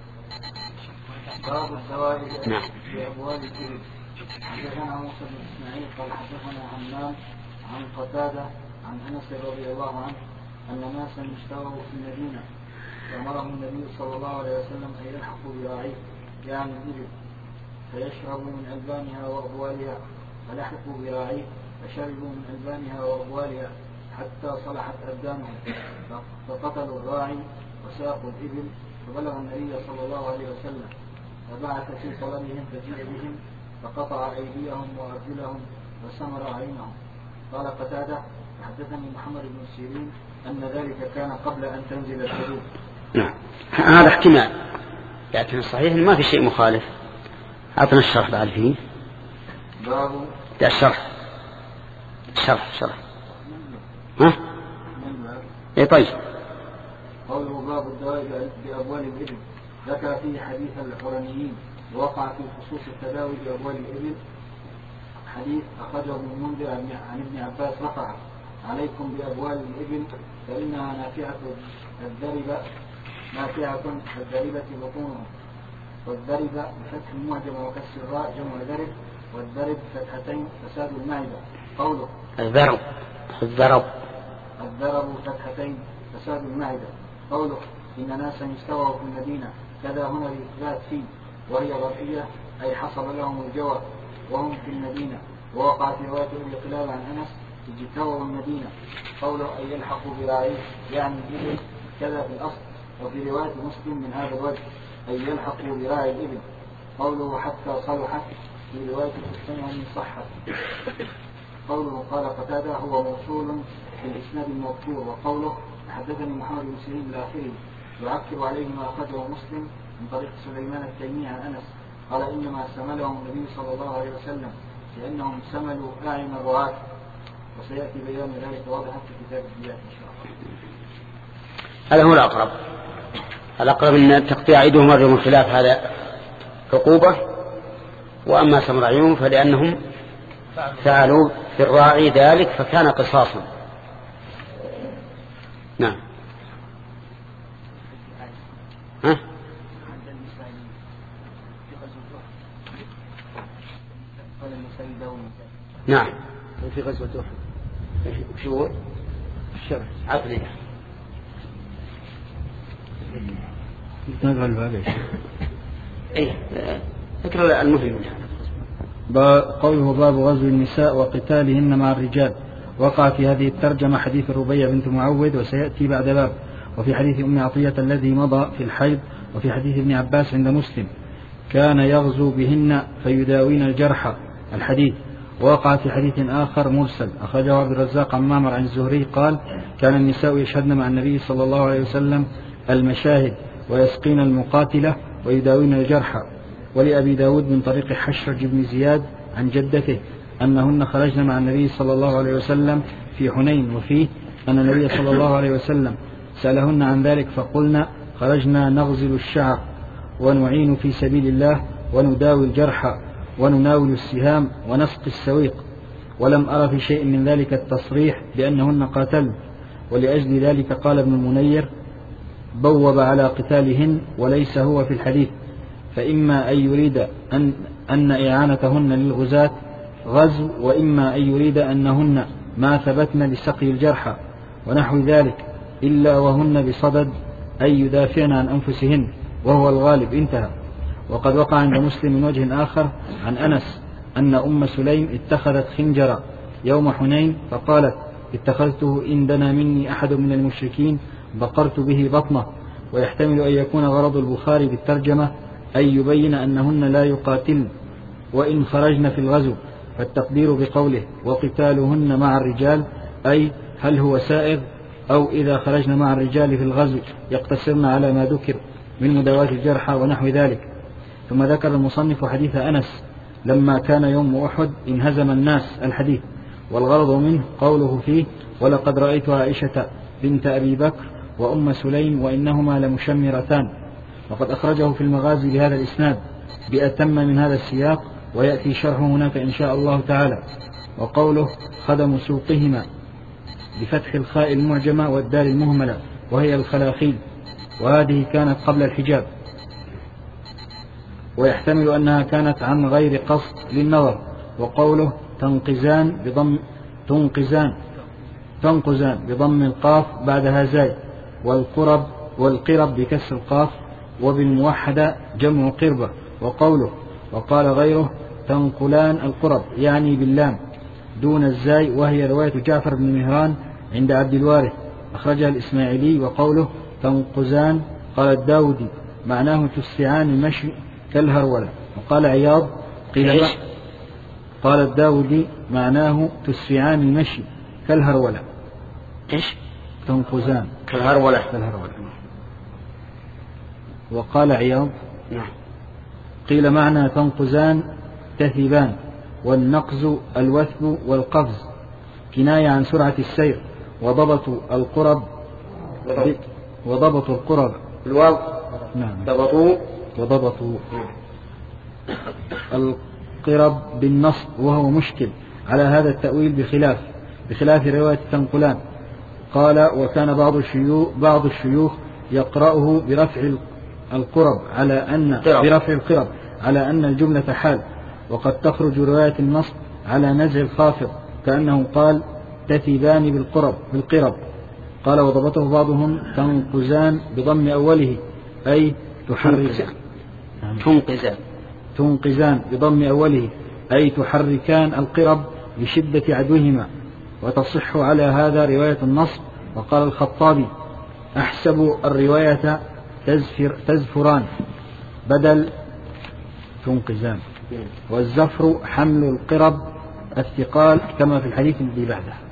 باب الزواج نعم. بأبواب الكذب. حدثنا موسى بن إسماعيل قال حدثنا عمام عن قتادة عن أنس رضي الله عنه أن ناسا اشتروا في المدينة فأمرهم النبي صلى الله عليه وسلم أن يلحقوا براعيه يعني الإبل فيشربوا من ألبانها وأبوالها، فلحقوا براعيه فشربوا من ألبانها وأبوالها حتى صلحت أبدانهم، فقتلوا الراعي وساقوا الإبل، فبلغ النبي صلى الله عليه وسلم فبعث في طلبهم فجيء بهم فقطع أيديهم وأرجلهم وسمر عينهم. قال قتادة حدثني محمد بن سيرين أن ذلك كان قبل أن تنزل الحدود. نعم هذا احتمال، لكن الصحيح ما في شيء مخالف. أعطنا الشرح بعد فيه. باب الشرح شرح شرح ها اي طيب. قوله باب الدواء بأبوال الإبل ذكر فيه حديث الحرميين ووقع في خصوص التداوي بأبوال الإبل حديث أخرجه ابن المنذر عن ابن عباس رفعه عليكم بأبوال الإبل فإنها نافعة الذربة نافعة الذربة بطونها، والذربة بفتح المعجم وكسر الراء جمع ذرب، والذرب فتحتين فساد المعدة. قوله الذرب الذرب الذرب فتحتين فساد المعدة. قوله إن ناسا استووا في المدينة كذا هنا الإثبات فيه وهي ظرفية أي حصل لهم الجواب وهم في المدينة. ووقع في رواية ابن قلاب عن أنس اجتووا المدينة. قوله أن يلحقوا براعيه يعني الإبل كذا في الأصل. وفي رواية مسلم من هذا الوجه أن يلحقوا براعي الإبل. قوله حتى صلحت في رواية الثانية صحت. قوله قال قتادة هو موصول في الإسناد المذكور. وقوله حدثني محمد بن سيرين الآخري يعكر عليه ما أخرجه مسلم من طريق سليمان التيمي عن أنس قال إنما سملهم النبي صلى الله عليه وسلم لأنهم سملوا أعين الرعاة، وسيأتي بيان ذلك واضحا في كتاب الديات إن شاء الله. هذا هو الأقرب. الأقرب أن تقطيع أيديهم وأرجلهم من خلاف هذا عقوبة، وأما سمر عيونهم فلأنهم فعلوا في الراعي ذلك فكان قصاصا. نعم. ها؟ نعم. في غزوة أحد. شو؟ الشرح. عطني. نقرأ الباب يا شيخ. إيه. اقرأ المهم. قوله باب غزو النساء وقتالهن مع الرجال. وقع في هذه الترجمة حديث الربيع بنت معوذ وسيأتي بعد باب، وفي حديث أم عطية الذي مضى في الحيض، وفي حديث ابن عباس عند مسلم كان يغزو بهن فيداوين الجرحى الحديث. ووقع في حديث آخر مرسل أخرجه عبد الرزاق عن معمر عن الزهري قال كان النساء يشهدن مع النبي صلى الله عليه وسلم المشاهد ويسقين المقاتلة ويداوين الجرحى. ولأبي داود من طريق حشرج بن زياد عن جدته أنهن خرجن مع النبي صلى الله عليه وسلم في حنين، وفيه أن النبي صلى الله عليه وسلم سألهن عن ذلك فقلنا خرجنا نغزل الشعر ونعين في سبيل الله ونداوي الجرحى ونناول السهام ونسقي السويق، ولم أرى في شيء من ذلك التصريح بأنهن قاتلن. ولأجل ذلك قال ابن المنير بوب على قتالهن وليس هو في الحديث، فإما أن يريد أن, أن إعانتهن للغزاة غزو، وإما أن يريد أنهن ما ثبتن لسقي الجرحى ونحو ذلك إلا وهن بصدد أن يدافعن عن أنفسهن وهو الغالب. انتهى. وقد وقع عند مسلم من وجه آخر عن أنس أن أم سليم اتخذت خنجرا يوم حنين فقالت اتخذته إن دنا مني أحد من المشركين بقرت به بطنه. ويحتمل أن يكون غرض البخاري بالترجمة أن يبين أنهن لا يقاتلن وإن خرجن في الغزو، فالتقدير بقوله وقتالهن مع الرجال أي هل هو سائغ أو إذا خرجن مع الرجال في الغزو يقتصرن على ما ذكر من مداواة الجرحى ونحو ذلك. ثم ذكر المصنف حديث أنس لما كان يوم أحد انهزم الناس الحديث، والغرض منه قوله فيه ولقد رأيت عائشة بنت أبي بكر وأم سليم وإنهما لمشمرتان. وقد أخرجه في المغازي بهذا الإسناد بأتم من هذا السياق، ويأتي شرحه هناك إن شاء الله تعالى. وقوله خدم سوقهما بفتح الخاء المعجمة والدال المهملة وهي الخلاخيل، وهذه كانت قبل الحجاب، ويحتمل أنها كانت عن غير قصد للنظر. وقوله تنقزان بضم تنقزان تنقزان بضم القاف بعدها زاي، والقرب والقرب بكسر القاف وبالموحدة جمع قربة. وقوله وقال غيره تنقلان القرب يعني باللام دون الزاي، وهي رواية جعفر بن مهران عند عبد الوارث أخرجها الإسماعيلي. وقوله تنقزان قال الداودي معناه تسعان المشي كالهرولة. وقال عياض قيل قال الداودي معناه تسعان المشي كالهرولة. إيش؟ تنقزان كالهرولة. كالهرولة. وقال عياض نعم قيل معنى تنقزان تثبان، والنقز الوثب والقفز كناية عن سرعة السير. وضبط القرب ب... وضبط القرب الواو نعم ضبطوا وضبطوا القرب بالنصب وهو مشكل على هذا التأويل بخلاف بخلاف رواية تنقلان. قال وكان بعض الشيوخ بعض الشيوخ يقرأه برفع القرب على أن برفع القرب على أن الجملة حال، وقد تخرج رواية النصب على نزع الخافض كأنه قال تثبان بالقرب بالقرب. قال وضبطه بعضهم تنقزان بضم أوله أي تحركان تنقزان تنقزان بضم أوله أي تحركان القرب لشدة عدوهما، وتصح على هذا رواية النصب. وقال الخطابي أحسب الرواية تزفر تزفران بدل تنقزان، والزفر حمل القرب الثقال كما في الحديث الذي بعده.